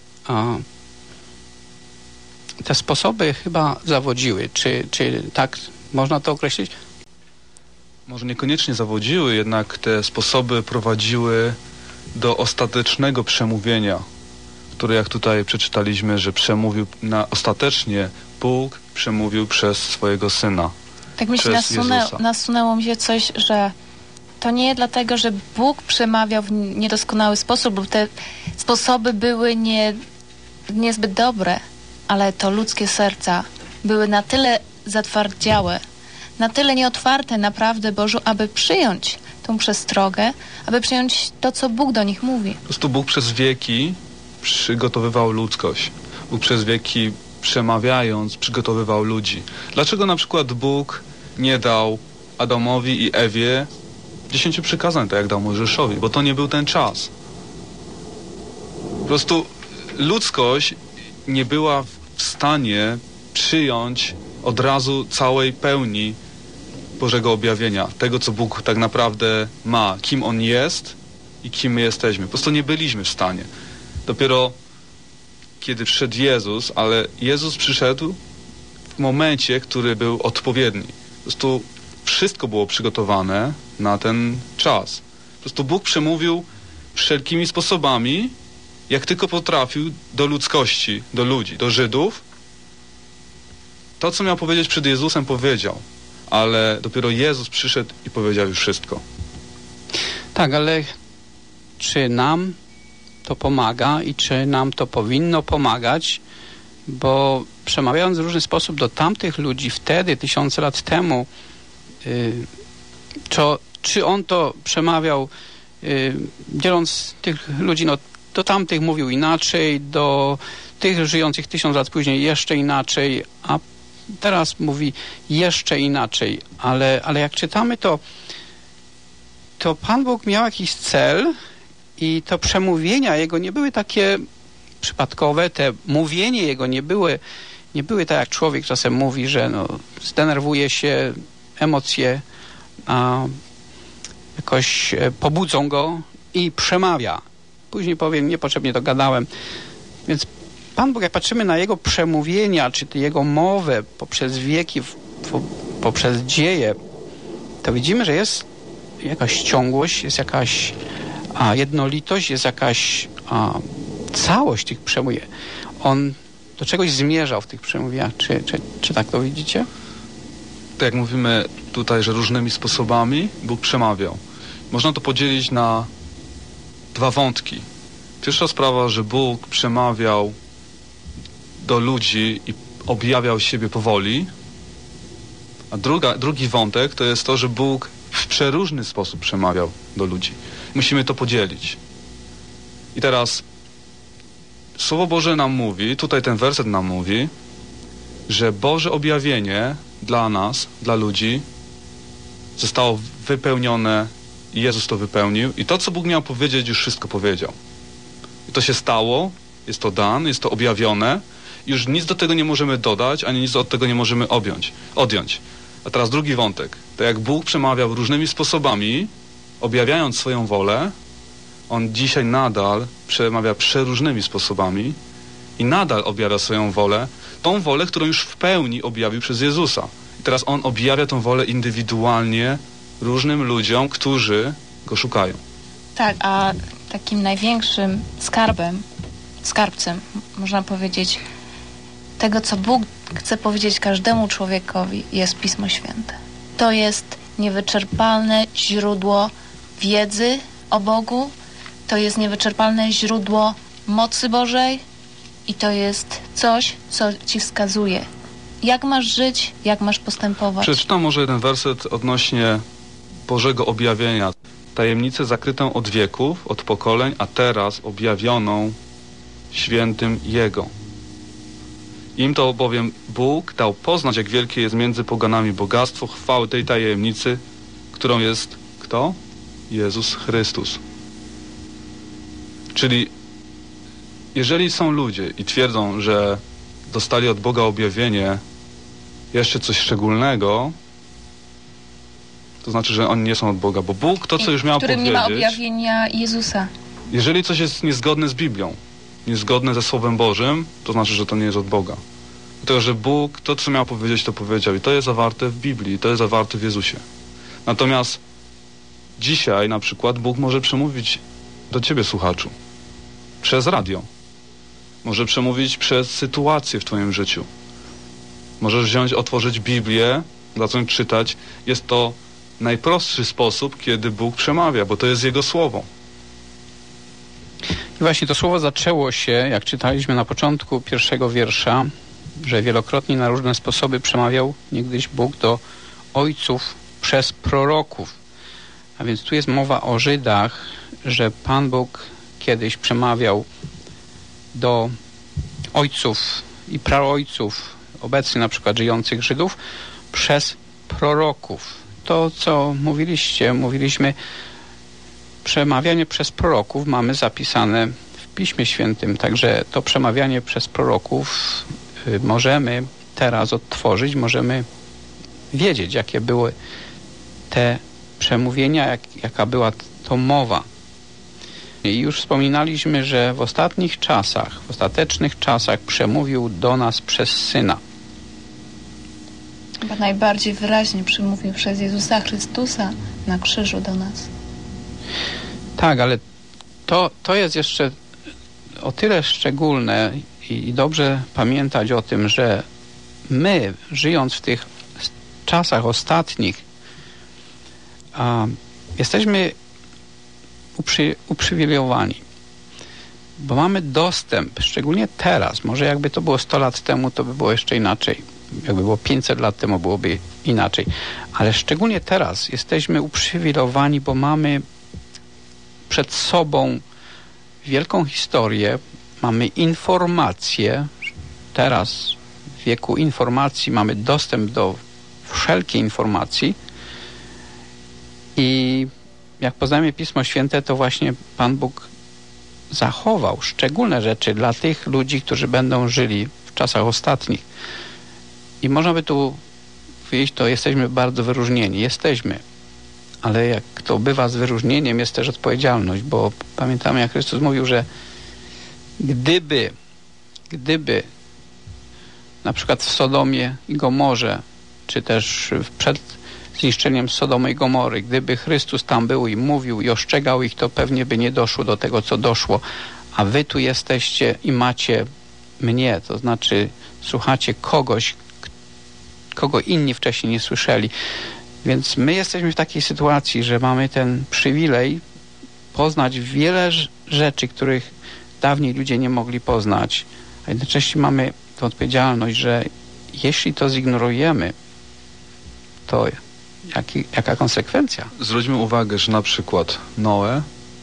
te sposoby chyba zawodziły. Czy tak można to określić? Może niekoniecznie zawodziły, jednak te sposoby prowadziły do ostatecznego przemówienia, które jak tutaj przeczytaliśmy, że przemówił ostatecznie Bóg przemówił przez swojego Syna. Tak mi się nasunęło mi się coś, że to nie dlatego, że Bóg przemawiał w niedoskonały sposób, lub te sposoby były niezbyt dobre, ale to ludzkie serca były na tyle zatwardziałe, na tyle nieotwarte naprawdę Bożu, aby przyjąć tą przestrogę, aby przyjąć to, co Bóg do nich mówi. Po prostu Bóg przez wieki przygotowywał ludzkość. Bóg przez wieki przemawiając przygotowywał ludzi. Dlaczego na przykład Bóg nie dał Adamowi i Ewie 10 przykazań, tak jak dał Mojżeszowi? Bo to nie był ten czas. Po prostu ludzkość nie była w stanie przyjąć od razu całej pełni Bożego objawienia, tego, co Bóg tak naprawdę ma, kim On jest i kim my jesteśmy. Po prostu nie byliśmy w stanie. Dopiero kiedy przyszedł Jezus, ale Jezus przyszedł w momencie, który był odpowiedni. Po prostu wszystko było przygotowane na ten czas. Po prostu Bóg przemówił wszelkimi sposobami, jak tylko potrafił, do ludzkości, do ludzi, do Żydów. To, co miał powiedzieć przed Jezusem, powiedział. Ale dopiero Jezus przyszedł i powiedział już wszystko. Tak, ale czy nam to pomaga i czy nam to powinno pomagać? Bo przemawiając w różny sposób do tamtych ludzi wtedy, 1000 lat temu, czy on to przemawiał, dzieląc tych ludzi, no do tamtych mówił inaczej, do tych żyjących 1000 lat później jeszcze inaczej, a teraz mówi jeszcze inaczej. Ale jak czytamy, to Pan Bóg miał jakiś cel i to przemówienia Jego nie były takie przypadkowe, te mówienie Jego nie nie były tak, jak człowiek czasem mówi, że zdenerwuje się, emocje jakoś pobudzą go i przemawia. Później powiem, niepotrzebnie to gadałem. Więc Pan Bóg, jak patrzymy na Jego przemówienia, czy Jego mowę poprzez wieki, poprzez dzieje, to widzimy, że jest jakaś ciągłość, jest jakaś jednolitość, jest jakaś całość tych przemówień. On do czegoś zmierzał w tych przemówieniach. Czy tak to widzicie? Tak jak mówimy tutaj, że różnymi sposobami Bóg przemawiał. Można to podzielić na dwa wątki. Pierwsza sprawa, że Bóg przemawiał do ludzi i objawiał siebie powoli. A drugi wątek to jest to, że Bóg w przeróżny sposób przemawiał do ludzi. Musimy to podzielić. I teraz Słowo Boże nam mówi, tutaj ten werset nam mówi, że Boże objawienie dla nas, dla ludzi zostało wypełnione i Jezus to wypełnił. I to, co Bóg miał powiedzieć, już wszystko powiedział. I to się stało, jest to dane, jest to objawione. Już nic do tego nie możemy dodać, ani nic od tego nie możemy odjąć. A teraz drugi wątek. To jak Bóg przemawiał różnymi sposobami, objawiając swoją wolę, On dzisiaj nadal przemawia przeróżnymi sposobami i nadal objawia swoją wolę, tą wolę, którą już w pełni objawił przez Jezusa. I teraz On objawia tą wolę indywidualnie różnym ludziom, którzy Go szukają. Tak, a takim największym skarbcem, można powiedzieć, tego, co Bóg chce powiedzieć każdemu człowiekowi, jest Pismo Święte. To jest niewyczerpalne źródło wiedzy o Bogu, to jest niewyczerpalne źródło mocy Bożej i to jest coś, co ci wskazuje, jak masz żyć, jak masz postępować. Przeczytam może jeden werset odnośnie Bożego objawienia. Tajemnicę zakrytą od wieków, od pokoleń, a teraz objawioną świętym Jego. Im to bowiem Bóg dał poznać, jak wielkie jest między poganami bogactwo chwały tej tajemnicy, którą jest kto? Jezus Chrystus. Czyli jeżeli są ludzie i twierdzą, że dostali od Boga objawienie jeszcze coś szczególnego, to znaczy, że oni nie są od Boga, bo Bóg to, co już miał powiedzieć... nie ma objawienia Jezusa. Jeżeli coś jest niezgodne z Biblią, niezgodne ze Słowem Bożym, to znaczy, że to nie jest od Boga. Dlatego, że Bóg to, co miał powiedzieć, to powiedział. I to jest zawarte w Biblii, i to jest zawarte w Jezusie. Natomiast dzisiaj na przykład Bóg może przemówić do ciebie, słuchaczu, przez radio. Może przemówić przez sytuację w twoim życiu. Możesz otworzyć Biblię, zacząć czytać. Jest to najprostszy sposób, kiedy Bóg przemawia, bo to jest Jego Słowo. I właśnie to słowo zaczęło się, jak czytaliśmy na początku pierwszego wiersza, że wielokrotnie na różne sposoby przemawiał niegdyś Bóg do ojców przez proroków. A więc tu jest mowa o Żydach, że Pan Bóg kiedyś przemawiał do ojców i praojców, obecnie na przykład żyjących Żydów, przez proroków. To, co mówiliśmy, przemawianie przez proroków mamy zapisane w Piśmie Świętym, także to przemawianie przez proroków możemy teraz odtworzyć, możemy wiedzieć, jakie były te przemówienia, jaka była to mowa. I już wspominaliśmy, że w ostatecznych czasach przemówił do nas przez Syna. Chyba najbardziej wyraźnie przemówił przez Jezusa Chrystusa na krzyżu do nas. Tak, ale to jest jeszcze o tyle szczególne i dobrze pamiętać o tym, że my, żyjąc w tych czasach ostatnich, jesteśmy uprzywilejowani, bo mamy dostęp, szczególnie teraz, może jakby to było 100 lat temu, to by było jeszcze inaczej, jakby było 500 lat temu, byłoby inaczej, ale szczególnie teraz jesteśmy uprzywilejowani, bo mamy przed sobą wielką historię, mamy informacje, teraz w wieku informacji mamy dostęp do wszelkiej informacji i jak poznajemy Pismo Święte, to właśnie Pan Bóg zachował szczególne rzeczy dla tych ludzi, którzy będą żyli w czasach ostatnich. I można by tu powiedzieć, to jesteśmy bardzo wyróżnieni. Jesteśmy. Ale jak to bywa z wyróżnieniem, jest też odpowiedzialność, bo pamiętamy, jak Chrystus mówił, że gdyby na przykład w Sodomie i Gomorze, czy też przed zniszczeniem Sodomy i Gomory, gdyby Chrystus tam był i mówił i ostrzegał ich, to pewnie by nie doszło do tego, co doszło. A wy tu jesteście i macie mnie, to znaczy słuchacie kogoś, kogo inni wcześniej nie słyszeli. Więc my jesteśmy w takiej sytuacji, że mamy ten przywilej poznać wiele rzeczy, których dawniej ludzie nie mogli poznać. A jednocześnie mamy tę odpowiedzialność, że jeśli to zignorujemy, to jaka konsekwencja? Zwróćmy uwagę, że na przykład Noe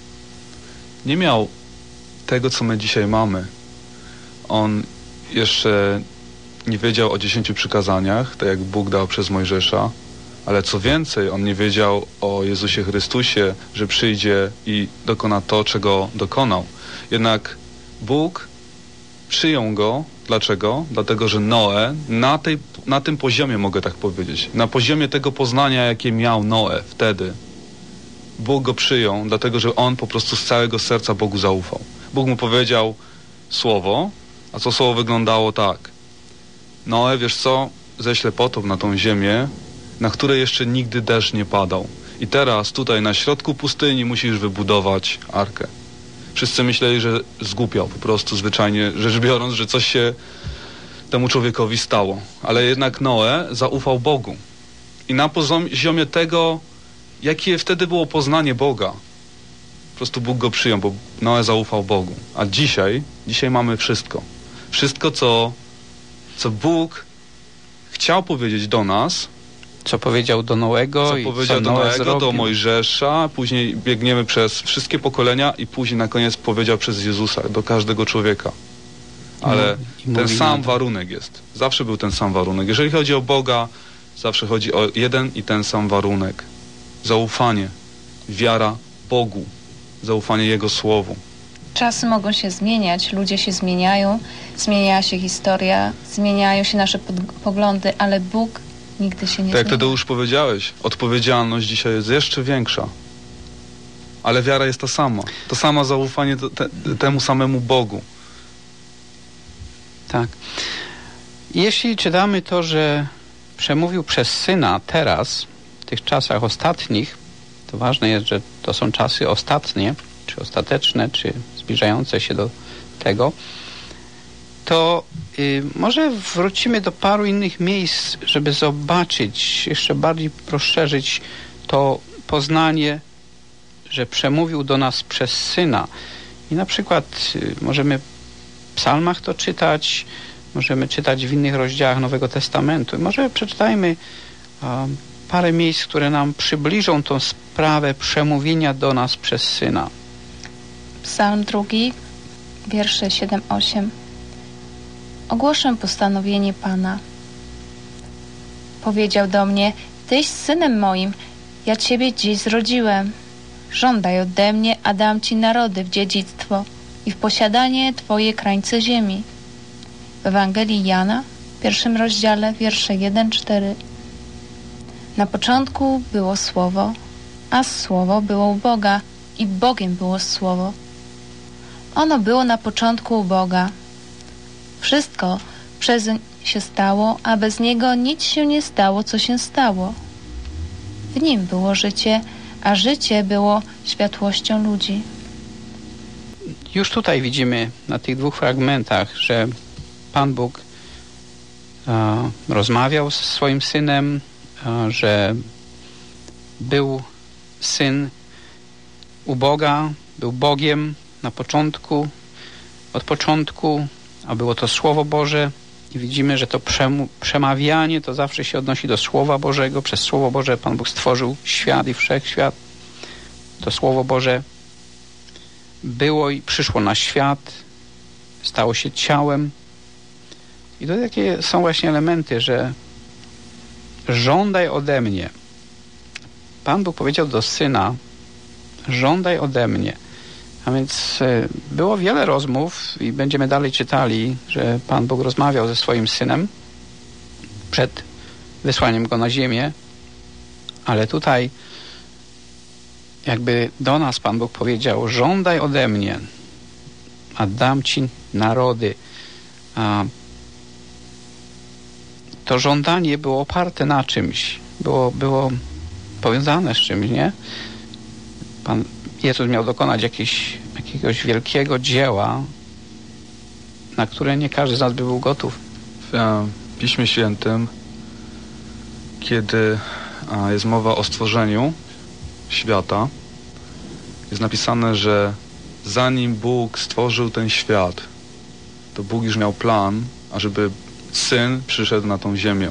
nie miał tego, co my dzisiaj mamy. On jeszcze nie wiedział o 10 przykazaniach, tak jak Bóg dał przez Mojżesza, ale co więcej, on nie wiedział o Jezusie Chrystusie, że przyjdzie i dokona to, czego dokonał. Jednak Bóg przyjął go. Dlaczego? Dlatego, że Noe na tym poziomie, mogę tak powiedzieć, na poziomie tego poznania, jakie miał Noe wtedy, Bóg go przyjął, dlatego, że on po prostu z całego serca Bogu zaufał. Bóg mu powiedział słowo, a to słowo wyglądało tak. Noe, wiesz co? Ześlę potop na tą ziemię, na której jeszcze nigdy deszcz nie padał. I teraz tutaj na środku pustyni musisz wybudować arkę. Wszyscy myśleli, że zgłupiał po prostu, zwyczajnie rzecz biorąc, że coś się temu człowiekowi stało. Ale jednak Noe zaufał Bogu. I na poziomie tego, jakie wtedy było poznanie Boga, po prostu Bóg go przyjął, bo Noe zaufał Bogu. A dzisiaj mamy wszystko. Wszystko, co Bóg chciał powiedzieć do nas, co powiedział do Noego, co powiedział do Noego, do Mojżesza, później biegniemy przez wszystkie pokolenia i później na koniec powiedział przez Jezusa do każdego człowieka. Ale ten sam warunek jest. Zawsze był ten sam warunek. Jeżeli chodzi o Boga, zawsze chodzi o jeden i ten sam warunek. Zaufanie, wiara Bogu, zaufanie Jego Słowu. Czasy mogą się zmieniać, ludzie się zmieniają, zmienia się historia, zmieniają się nasze poglądy, ale Bóg nigdy się nie zmienia. Tak jak Tadeusz powiedziałeś, odpowiedzialność dzisiaj jest jeszcze większa. Ale wiara jest ta sama. To samo zaufanie temu samemu Bogu. Tak. Jeśli czytamy to, że przemówił przez Syna teraz, w tych czasach ostatnich, to ważne jest, że to są czasy ostatnie, czy ostateczne, czy zbliżające się do tego, to może wrócimy do paru innych miejsc, żeby zobaczyć, jeszcze bardziej rozszerzyć to poznanie, że przemówił do nas przez Syna. I na przykład możemy w psalmach to czytać, możemy czytać w innych rozdziałach Nowego Testamentu. Może przeczytajmy parę miejsc, które nam przybliżą tą sprawę przemówienia do nas przez Syna. Psalm 2, wiersze 7-8. Ogłoszę postanowienie Pana. Powiedział do mnie, Tyś synem moim, ja Ciebie dziś zrodziłem. Żądaj ode mnie, a dam Ci narody w dziedzictwo i w posiadanie Twoje krańce ziemi. W Ewangelii Jana, w 1 rozdziale, wiersze 1-4. Na początku było Słowo, a Słowo było u Boga i Bogiem było Słowo. Ono było na początku u Boga. Wszystko przez się stało, a bez Niego nic się nie stało, co się stało. W Nim było życie, a życie było światłością ludzi. Już tutaj widzimy na tych dwóch fragmentach, że Pan Bóg rozmawiał z swoim Synem, że był Syn u Boga, był Bogiem na początku, od początku, a było to Słowo Boże i widzimy, że to przemawianie to zawsze się odnosi do Słowa Bożego. Przez Słowo Boże Pan Bóg stworzył świat i wszechświat. To Słowo Boże było i przyszło na świat, stało się ciałem. I to takie są właśnie elementy, że żądaj ode mnie. Pan Bóg powiedział do Syna, żądaj ode mnie, A więc było wiele rozmów i będziemy dalej czytali, że Pan Bóg rozmawiał ze swoim Synem przed wysłaniem Go na ziemię, ale tutaj jakby do nas Pan Bóg powiedział: żądaj ode mnie, a dam Ci narody. A to żądanie było oparte na czymś, było powiązane z czymś, nie? Pan Jezus miał dokonać jakiegoś wielkiego dzieła, na które nie każdy z nas by był gotów. W Piśmie Świętym, kiedy jest mowa o stworzeniu świata, jest napisane, że zanim Bóg stworzył ten świat, to Bóg już miał plan, ażeby Syn przyszedł na tą ziemię.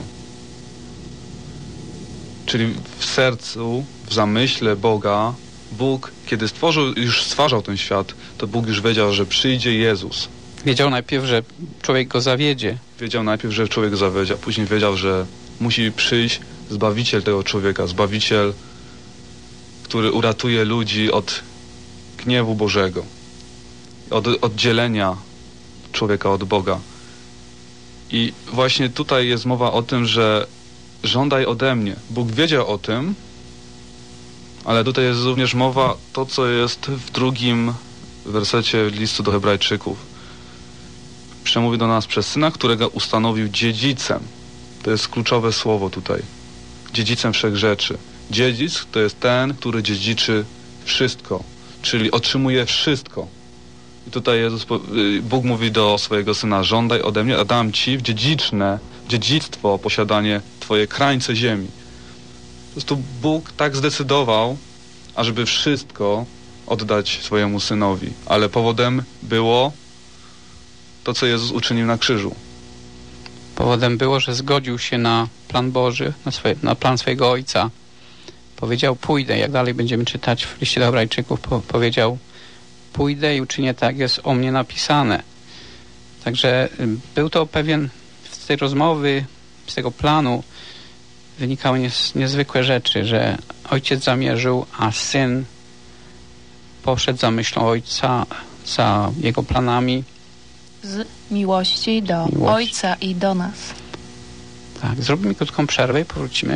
Czyli w sercu, w zamyśle Boga, Bóg, kiedy już stwarzał ten świat, to Bóg już wiedział, że przyjdzie Jezus. Wiedział najpierw, że człowiek go zawiedzie. Wiedział najpierw, że człowiek zawiedzie, a później wiedział, że musi przyjść Zbawiciel tego człowieka. Zbawiciel, który uratuje ludzi od gniewu Bożego. Od oddzielenia człowieka od Boga. I właśnie tutaj jest mowa o tym, że żądaj ode mnie. Bóg wiedział o tym, ale tutaj jest również mowa to, co jest w 2 wersecie listu do Hebrajczyków. Przemówi do nas przez Syna, którego ustanowił dziedzicem. To jest kluczowe słowo tutaj. Dziedzicem wszech rzeczy. Dziedzic to jest ten, który dziedziczy wszystko, czyli otrzymuje wszystko. I tutaj Bóg mówi do swojego Syna: żądaj ode mnie, a dam Ci w dziedzictwo, posiadanie Twoje krańce ziemi. Po prostu Bóg tak zdecydował, ażeby wszystko oddać swojemu Synowi. Ale powodem było to, co Jezus uczynił na krzyżu. Powodem było, że zgodził się na plan Boży, na plan swojego Ojca. Powiedział: pójdę, jak dalej będziemy czytać w liście do Hebrajczyków, powiedział: pójdę i uczynię tak, jak jest o mnie napisane. Także był to pewien, z tej rozmowy, z tego planu wynikały niezwykłe rzeczy, że Ojciec zamierzył, a Syn poszedł za myślą Ojca, za Jego planami. Z miłości do Ojca i do nas. Tak, zrobimy krótką przerwę i powrócimy.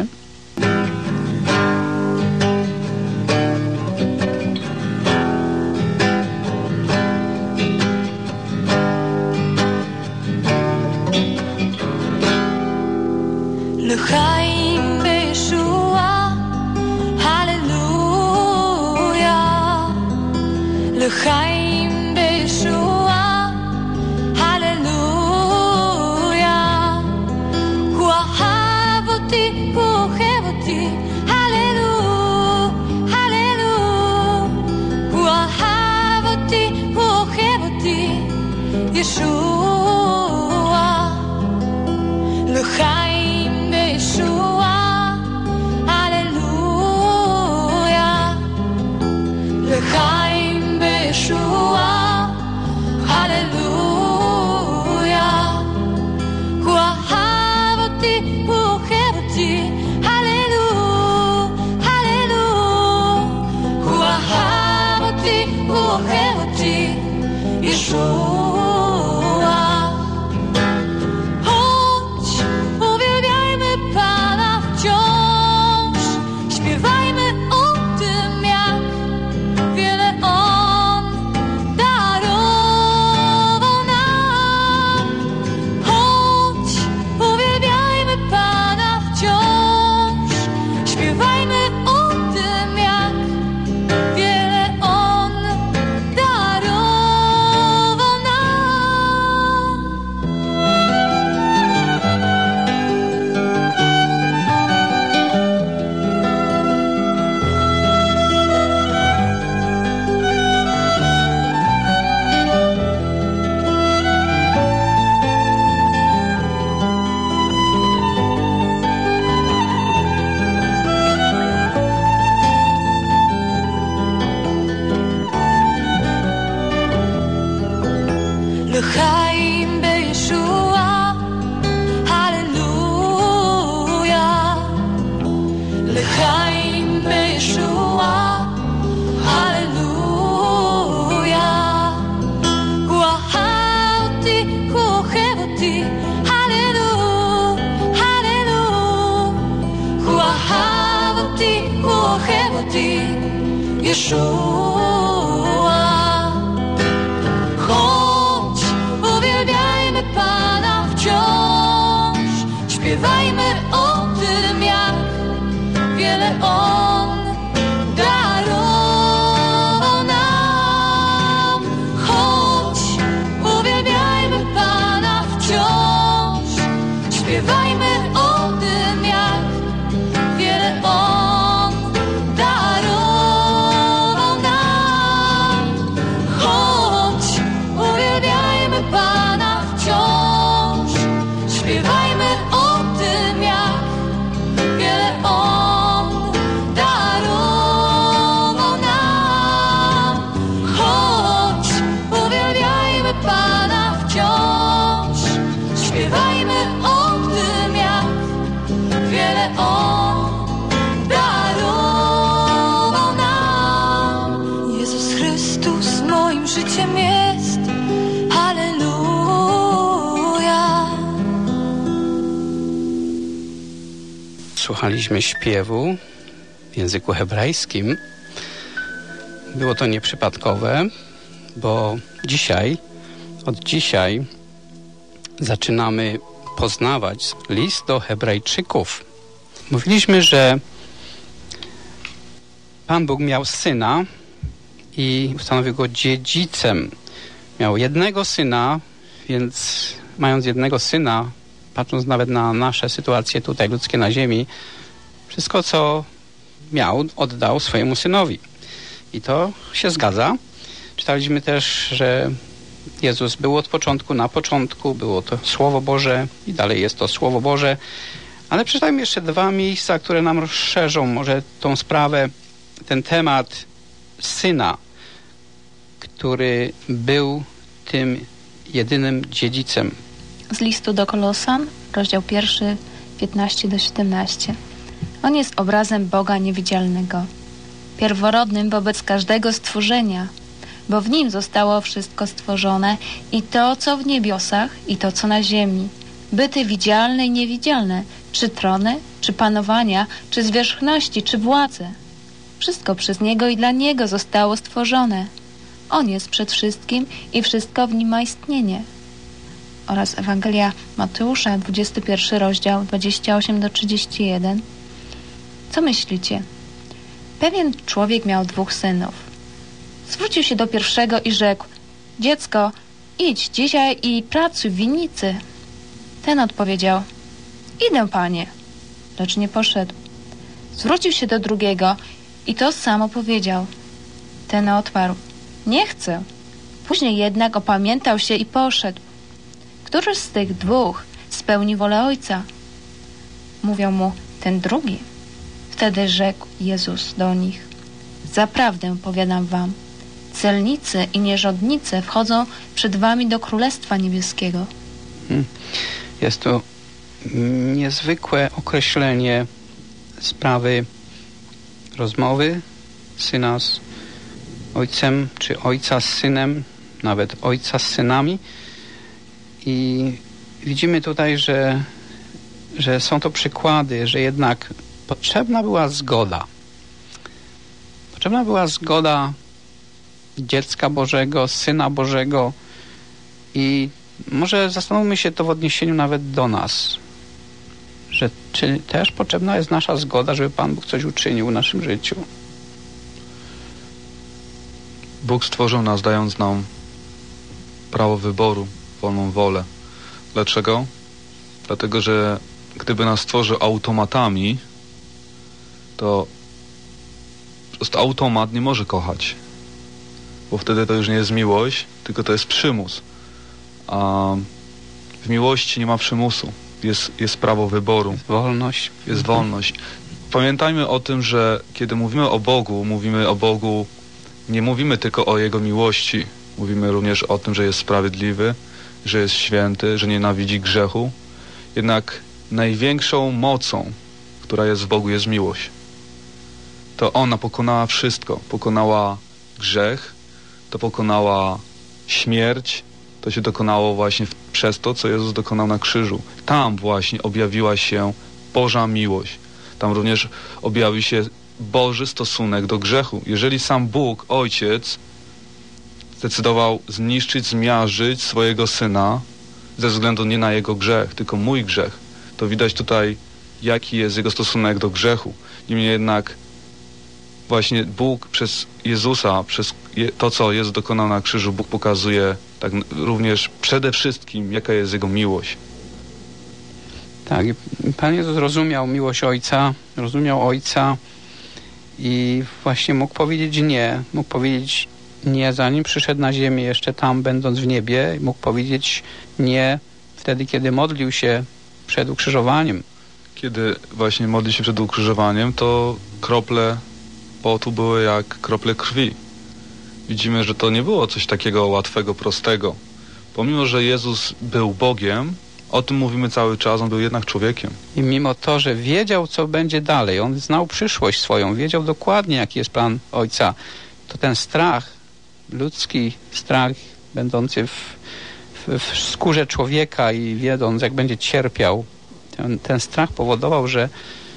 L'chaim b'Yeshua, Hallelujah. L'chaim b'Yeshua, Hallelujah. Hu ahav oti, hu ohev oti, Hallelujah, Hallelujah. Hu ahav oti, hu ohev oti, Yeshua. L'chaim Yeshua, Hallelujah. L'chaim b'Yeshua, Hallelujah. Hu ahav oti, hu ohev oti, Hallelujah, Hallelujah. Hu ahav oti, hu ohev oti, Yeshua. L'chaim b'Yeshua, Hallelujah. L'chaim b'Yeshua, Hallelujah. אותי, הללו, הללו. הוא אהב אותי, הוא אוהב אותי, ישוע. Chodź, uwielbiajmy Pana wciąż, śpiewajmy o tym, jak wiele On darował nam. Chodź, uwielbiajmy Pana wciąż, śpiewajmy o tym, jak wiele On darował nam. Chodź, uwielbiajmy Pana wciąż, śpiewajmy o tym, jak wiele On darował nam. Chodź, uwielbiajmy Pana wciąż, śpiewajmy o tym, jak wiele On darował nam. Jezus Chrystus moim życiem jest, halleluja. Słuchaliśmy śpiewu w języku hebrajskim. Było to nieprzypadkowe, bo od dzisiaj zaczynamy poznawać list do Hebrajczyków. Mówiliśmy, że Pan Bóg miał syna i ustanowił go dziedzicem. Miał jednego syna, więc mając jednego syna, patrząc nawet na nasze sytuacje tutaj ludzkie na ziemi, wszystko co miał, oddał swojemu synowi. I to się zgadza. Czytaliśmy też, że Jezus był od początku, na początku, było to Słowo Boże i dalej jest to Słowo Boże. Ale przeczytajmy jeszcze 2 miejsca, które nam rozszerzą może tą sprawę, ten temat syna, który był tym jedynym dziedzicem. Z listu do Kolosan, rozdział 1, 15-17. On jest obrazem Boga niewidzialnego, pierworodnym wobec każdego stworzenia, bo w Nim zostało wszystko stworzone, i to, co w niebiosach, i to, co na ziemi, byty widzialne i niewidzialne, czy trony, czy panowania, czy zwierzchności, czy władze. Wszystko przez Niego i dla Niego zostało stworzone. On jest przed wszystkim i wszystko w Nim ma istnienie. Oraz Ewangelia Mateusza, 21 rozdział, 28-31. Co myślicie? Pewien człowiek miał 2 synów. Zwrócił się do pierwszego i rzekł: dziecko, idź dzisiaj i pracuj w winnicy. Ten odpowiedział: idę, panie. Lecz nie poszedł. Zwrócił się do drugiego i to samo powiedział. Ten odparł: nie chcę. Później jednak opamiętał się i poszedł. Któryż z tych 2 spełni wolę ojca? Mówią mu: ten drugi. Wtedy rzekł Jezus do nich: zaprawdę powiadam wam, celnicy i nierządnice wchodzą przed wami do Królestwa Niebieskiego. Jest to niezwykłe określenie sprawy rozmowy syna z ojcem, czy ojca z synem, nawet ojca z synami. I widzimy tutaj, że są to przykłady, że jednak potrzebna była zgoda. Potrzebna była zgoda dziecka Bożego, Syna Bożego, i może zastanówmy się to w odniesieniu nawet do nas, że czy też potrzebna jest nasza zgoda, żeby Pan Bóg coś uczynił w naszym życiu. Bóg stworzył nas, dając nam prawo wyboru, wolną wolę. Dlaczego? Dlatego, że gdyby nas stworzył automatami, to po prostu automat nie może kochać, bo wtedy to już nie jest miłość, tylko to jest przymus. A w miłości nie ma przymusu. Jest prawo wyboru. Jest wolność. Jest wolność. Pamiętajmy o tym, że kiedy mówimy o Bogu, nie mówimy tylko o Jego miłości. Mówimy również o tym, że jest sprawiedliwy, że jest święty, że nienawidzi grzechu. Jednak największą mocą, która jest w Bogu, jest miłość. To ona pokonała wszystko. Pokonała grzech, to pokonała śmierć, to się dokonało właśnie przez to, co Jezus dokonał na krzyżu. Tam właśnie objawiła się Boża miłość. Tam również objawił się Boży stosunek do grzechu. Jeżeli sam Bóg, Ojciec, zdecydował zniszczyć, zmiażdżyć swojego Syna ze względu nie na Jego grzech, tylko mój grzech, to widać tutaj, jaki jest Jego stosunek do grzechu. Niemniej jednak właśnie Bóg przez Jezusa, przez to, co Jezus dokonał na krzyżu, Bóg pokazuje tak również przede wszystkim, jaka jest Jego miłość. Tak, Pan Jezus rozumiał miłość Ojca, rozumiał Ojca i właśnie mógł powiedzieć nie. Mógł powiedzieć nie, zanim przyszedł na ziemię, jeszcze tam, będąc w niebie. Mógł powiedzieć nie wtedy, kiedy modlił się przed ukrzyżowaniem. Kiedy właśnie modlił się przed ukrzyżowaniem, to krople potu były jak krople krwi. Widzimy, że to nie było coś takiego łatwego, prostego. Pomimo, że Jezus był Bogiem, o tym mówimy cały czas, on był jednak człowiekiem. I mimo to, że wiedział, co będzie dalej, on znał przyszłość swoją, wiedział dokładnie, jaki jest plan Ojca, to ten strach, ludzki strach, będący w skórze człowieka i wiedząc, jak będzie cierpiał, ten strach powodował, że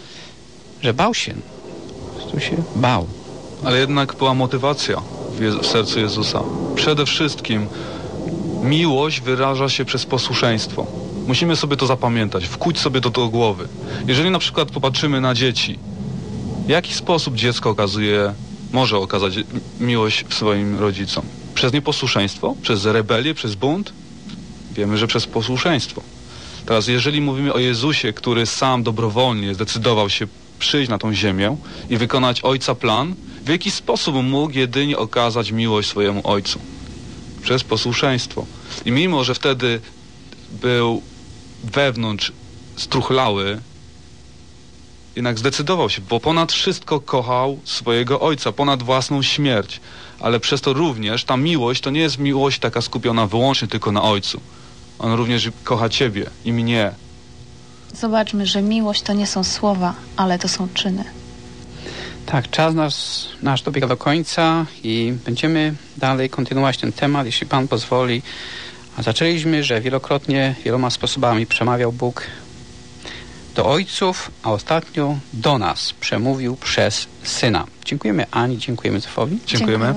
bał się. Po prostu się bał. Ale jednak była motywacja w sercu Jezusa. Przede wszystkim miłość wyraża się przez posłuszeństwo. Musimy sobie to zapamiętać, wkuć sobie to do głowy. Jeżeli na przykład popatrzymy na dzieci, w jaki sposób dziecko może okazać miłość swoim rodzicom? Przez nieposłuszeństwo? Przez rebelię? Przez bunt? Wiemy, że przez posłuszeństwo. Teraz jeżeli mówimy o Jezusie, który sam dobrowolnie zdecydował się przyjść na tą ziemię i wykonać Ojca plan, w jaki sposób mógł jedynie okazać miłość swojemu Ojcu? Przez posłuszeństwo. I mimo, że wtedy był wewnątrz struchlały, jednak zdecydował się, bo ponad wszystko kochał swojego Ojca, ponad własną śmierć. Ale przez to również ta miłość to nie jest miłość taka skupiona wyłącznie tylko na Ojcu. On również kocha Ciebie i mnie. Zobaczmy, że miłość to nie są słowa, ale to są czyny. Tak, czas nasz dobiega do końca i będziemy dalej kontynuować ten temat, jeśli Pan pozwoli. A zaczęliśmy, że wielokrotnie, wieloma sposobami przemawiał Bóg do ojców, a ostatnio do nas przemówił przez Syna. Dziękujemy Ani, dziękujemy Józefowi. Dziękujemy.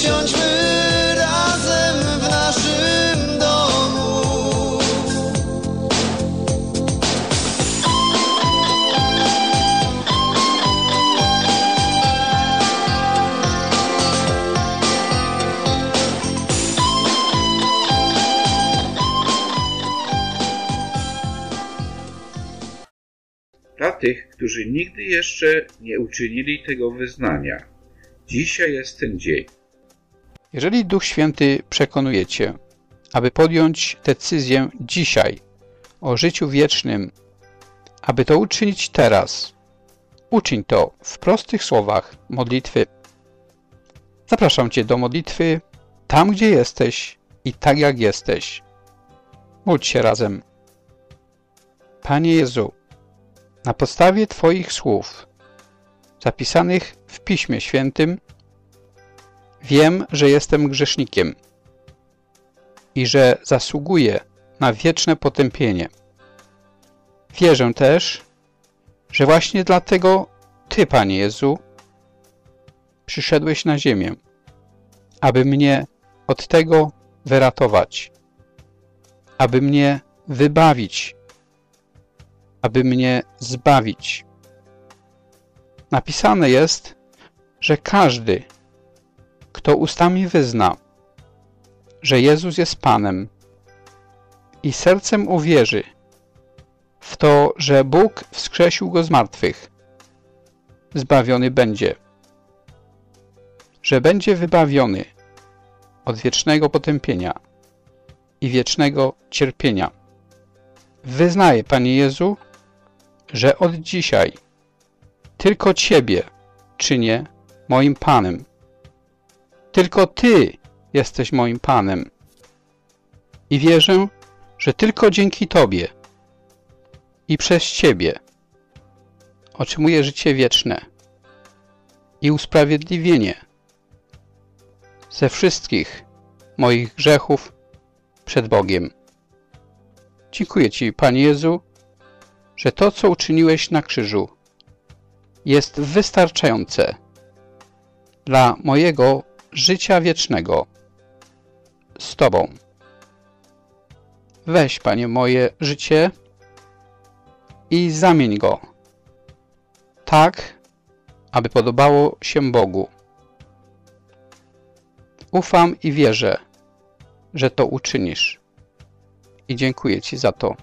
Usiądźmy razem w naszym domu. Dla tych, którzy nigdy jeszcze nie uczynili tego wyznania, dzisiaj jest ten dzień. Jeżeli Duch Święty przekonuje Cię, aby podjąć decyzję dzisiaj o życiu wiecznym, aby to uczynić teraz, uczyń to w prostych słowach modlitwy. Zapraszam Cię do modlitwy tam, gdzie jesteś i tak jak jesteś. Módl się razem. Panie Jezu, na podstawie Twoich słów, zapisanych w Piśmie Świętym, wiem, że jestem grzesznikiem i że zasługuję na wieczne potępienie. Wierzę też, że właśnie dlatego Ty, Panie Jezu, przyszedłeś na ziemię, aby mnie od tego wyratować, aby mnie wybawić, aby mnie zbawić. Napisane jest, że każdy, kto ustami wyzna, że Jezus jest Panem i sercem uwierzy w to, że Bóg wskrzesił Go z martwych, zbawiony będzie, że będzie wybawiony od wiecznego potępienia i wiecznego cierpienia. Wyznaję, Panie Jezu, że od dzisiaj tylko Ciebie czynię moim Panem. Tylko Ty jesteś moim Panem. I wierzę, że tylko dzięki Tobie i przez Ciebie otrzymuję życie wieczne i usprawiedliwienie ze wszystkich moich grzechów przed Bogiem. Dziękuję Ci, Panie Jezu, że to, co uczyniłeś na krzyżu, jest wystarczające dla mojego życia wiecznego z Tobą. Weź, Panie, moje życie i zamień go tak, aby podobało się Bogu. Ufam i wierzę, że to uczynisz. I dziękuję Ci za to.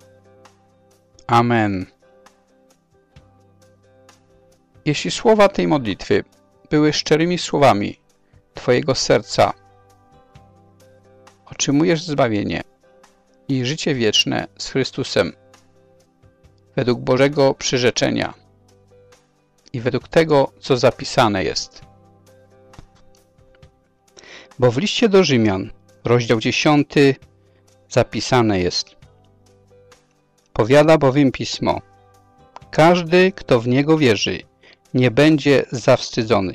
Amen. Jeśli słowa tej modlitwy były szczerymi słowami Twojego serca, otrzymujesz zbawienie i życie wieczne z Chrystusem według Bożego przyrzeczenia i według tego, co zapisane jest. Bo w liście do Rzymian, rozdział 10, zapisane jest: powiada bowiem Pismo, każdy, kto w Niego wierzy, nie będzie zawstydzony.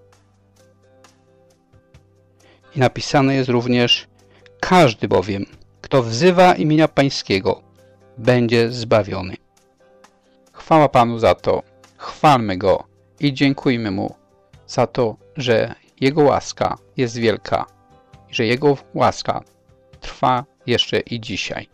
I napisane jest również: każdy bowiem, kto wzywa imienia Pańskiego, będzie zbawiony. Chwała Panu za to, chwalmy Go i dziękujmy Mu za to, że Jego łaska jest wielka i że Jego łaska trwa jeszcze i dzisiaj.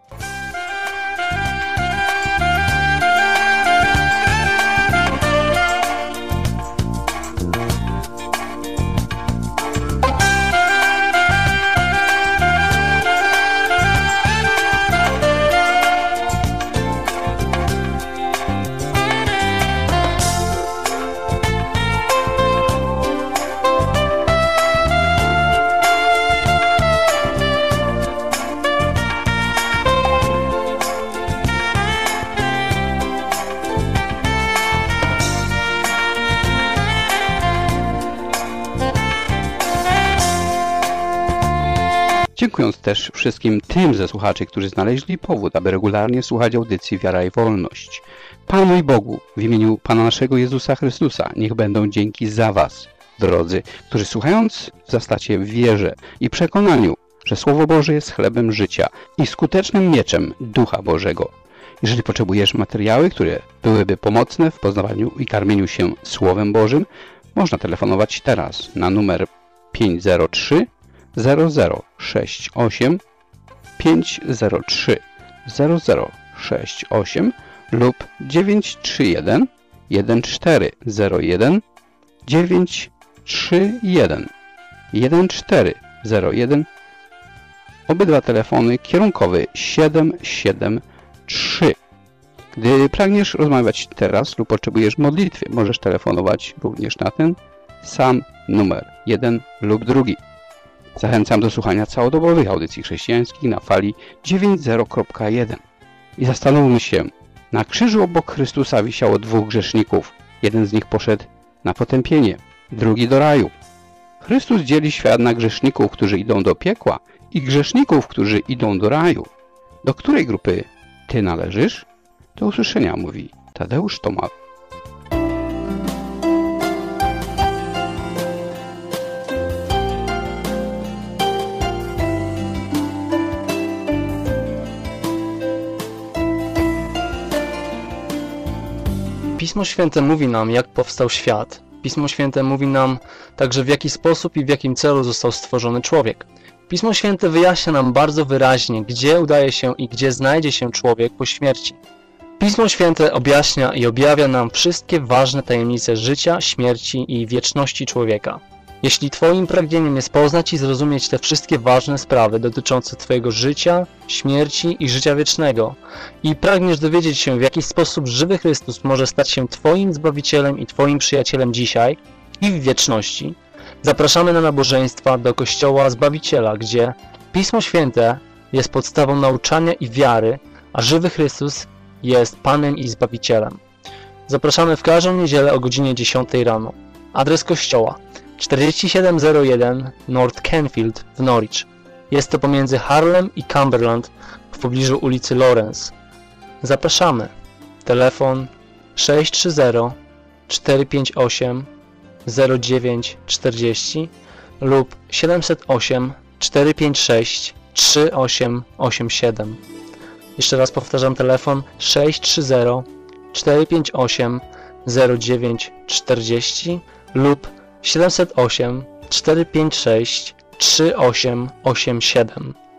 Dziękując też wszystkim tym ze słuchaczy, którzy znaleźli powód, aby regularnie słuchać audycji Wiara i Wolność. Panu i Bogu, w imieniu Pana naszego Jezusa Chrystusa, niech będą dzięki za Was, drodzy, którzy słuchając wzrastacie w wierze i przekonaniu, że Słowo Boże jest chlebem życia i skutecznym mieczem Ducha Bożego. Jeżeli potrzebujesz materiały, które byłyby pomocne w poznawaniu i karmieniu się Słowem Bożym, można telefonować teraz na numer 503 0068 503 0068 lub 931 1401 931 1401. Obydwa telefony kierunkowy 773. Gdy pragniesz rozmawiać teraz lub potrzebujesz modlitwy, możesz telefonować również na ten sam numer, jeden lub drugi. Zachęcam do słuchania całodobowych audycji chrześcijańskich na fali 90.1. I zastanówmy się, na krzyżu obok Chrystusa wisiało dwóch grzeszników. Jeden z nich poszedł na potępienie, drugi do raju. Chrystus dzieli świat na grzeszników, którzy idą do piekła i grzeszników, którzy idą do raju. Do której grupy ty należysz? Do usłyszenia, mówi Tadeusz Tomak. Pismo Święte mówi nam, jak powstał świat. Pismo Święte mówi nam także, w jaki sposób i w jakim celu został stworzony człowiek. Pismo Święte wyjaśnia nam bardzo wyraźnie, gdzie udaje się i gdzie znajdzie się człowiek po śmierci. Pismo Święte objaśnia i objawia nam wszystkie ważne tajemnice życia, śmierci i wieczności człowieka. Jeśli Twoim pragnieniem jest poznać i zrozumieć te wszystkie ważne sprawy dotyczące Twojego życia, śmierci i życia wiecznego i pragniesz dowiedzieć się, w jaki sposób żywy Chrystus może stać się Twoim Zbawicielem i Twoim przyjacielem dzisiaj i w wieczności, zapraszamy na nabożeństwa do Kościoła Zbawiciela, gdzie Pismo Święte jest podstawą nauczania i wiary, a żywy Chrystus jest Panem i Zbawicielem. Zapraszamy w każdą niedzielę o godzinie 10 rano. Adres kościoła 4701 North Canfield w Norwich. Jest to pomiędzy Harlem i Cumberland w pobliżu ulicy Lawrence. Zapraszamy. Telefon 630 458 0940 lub 708 456 3887. Jeszcze raz powtarzam, telefon 630 458 0940 lub 708 456 3887.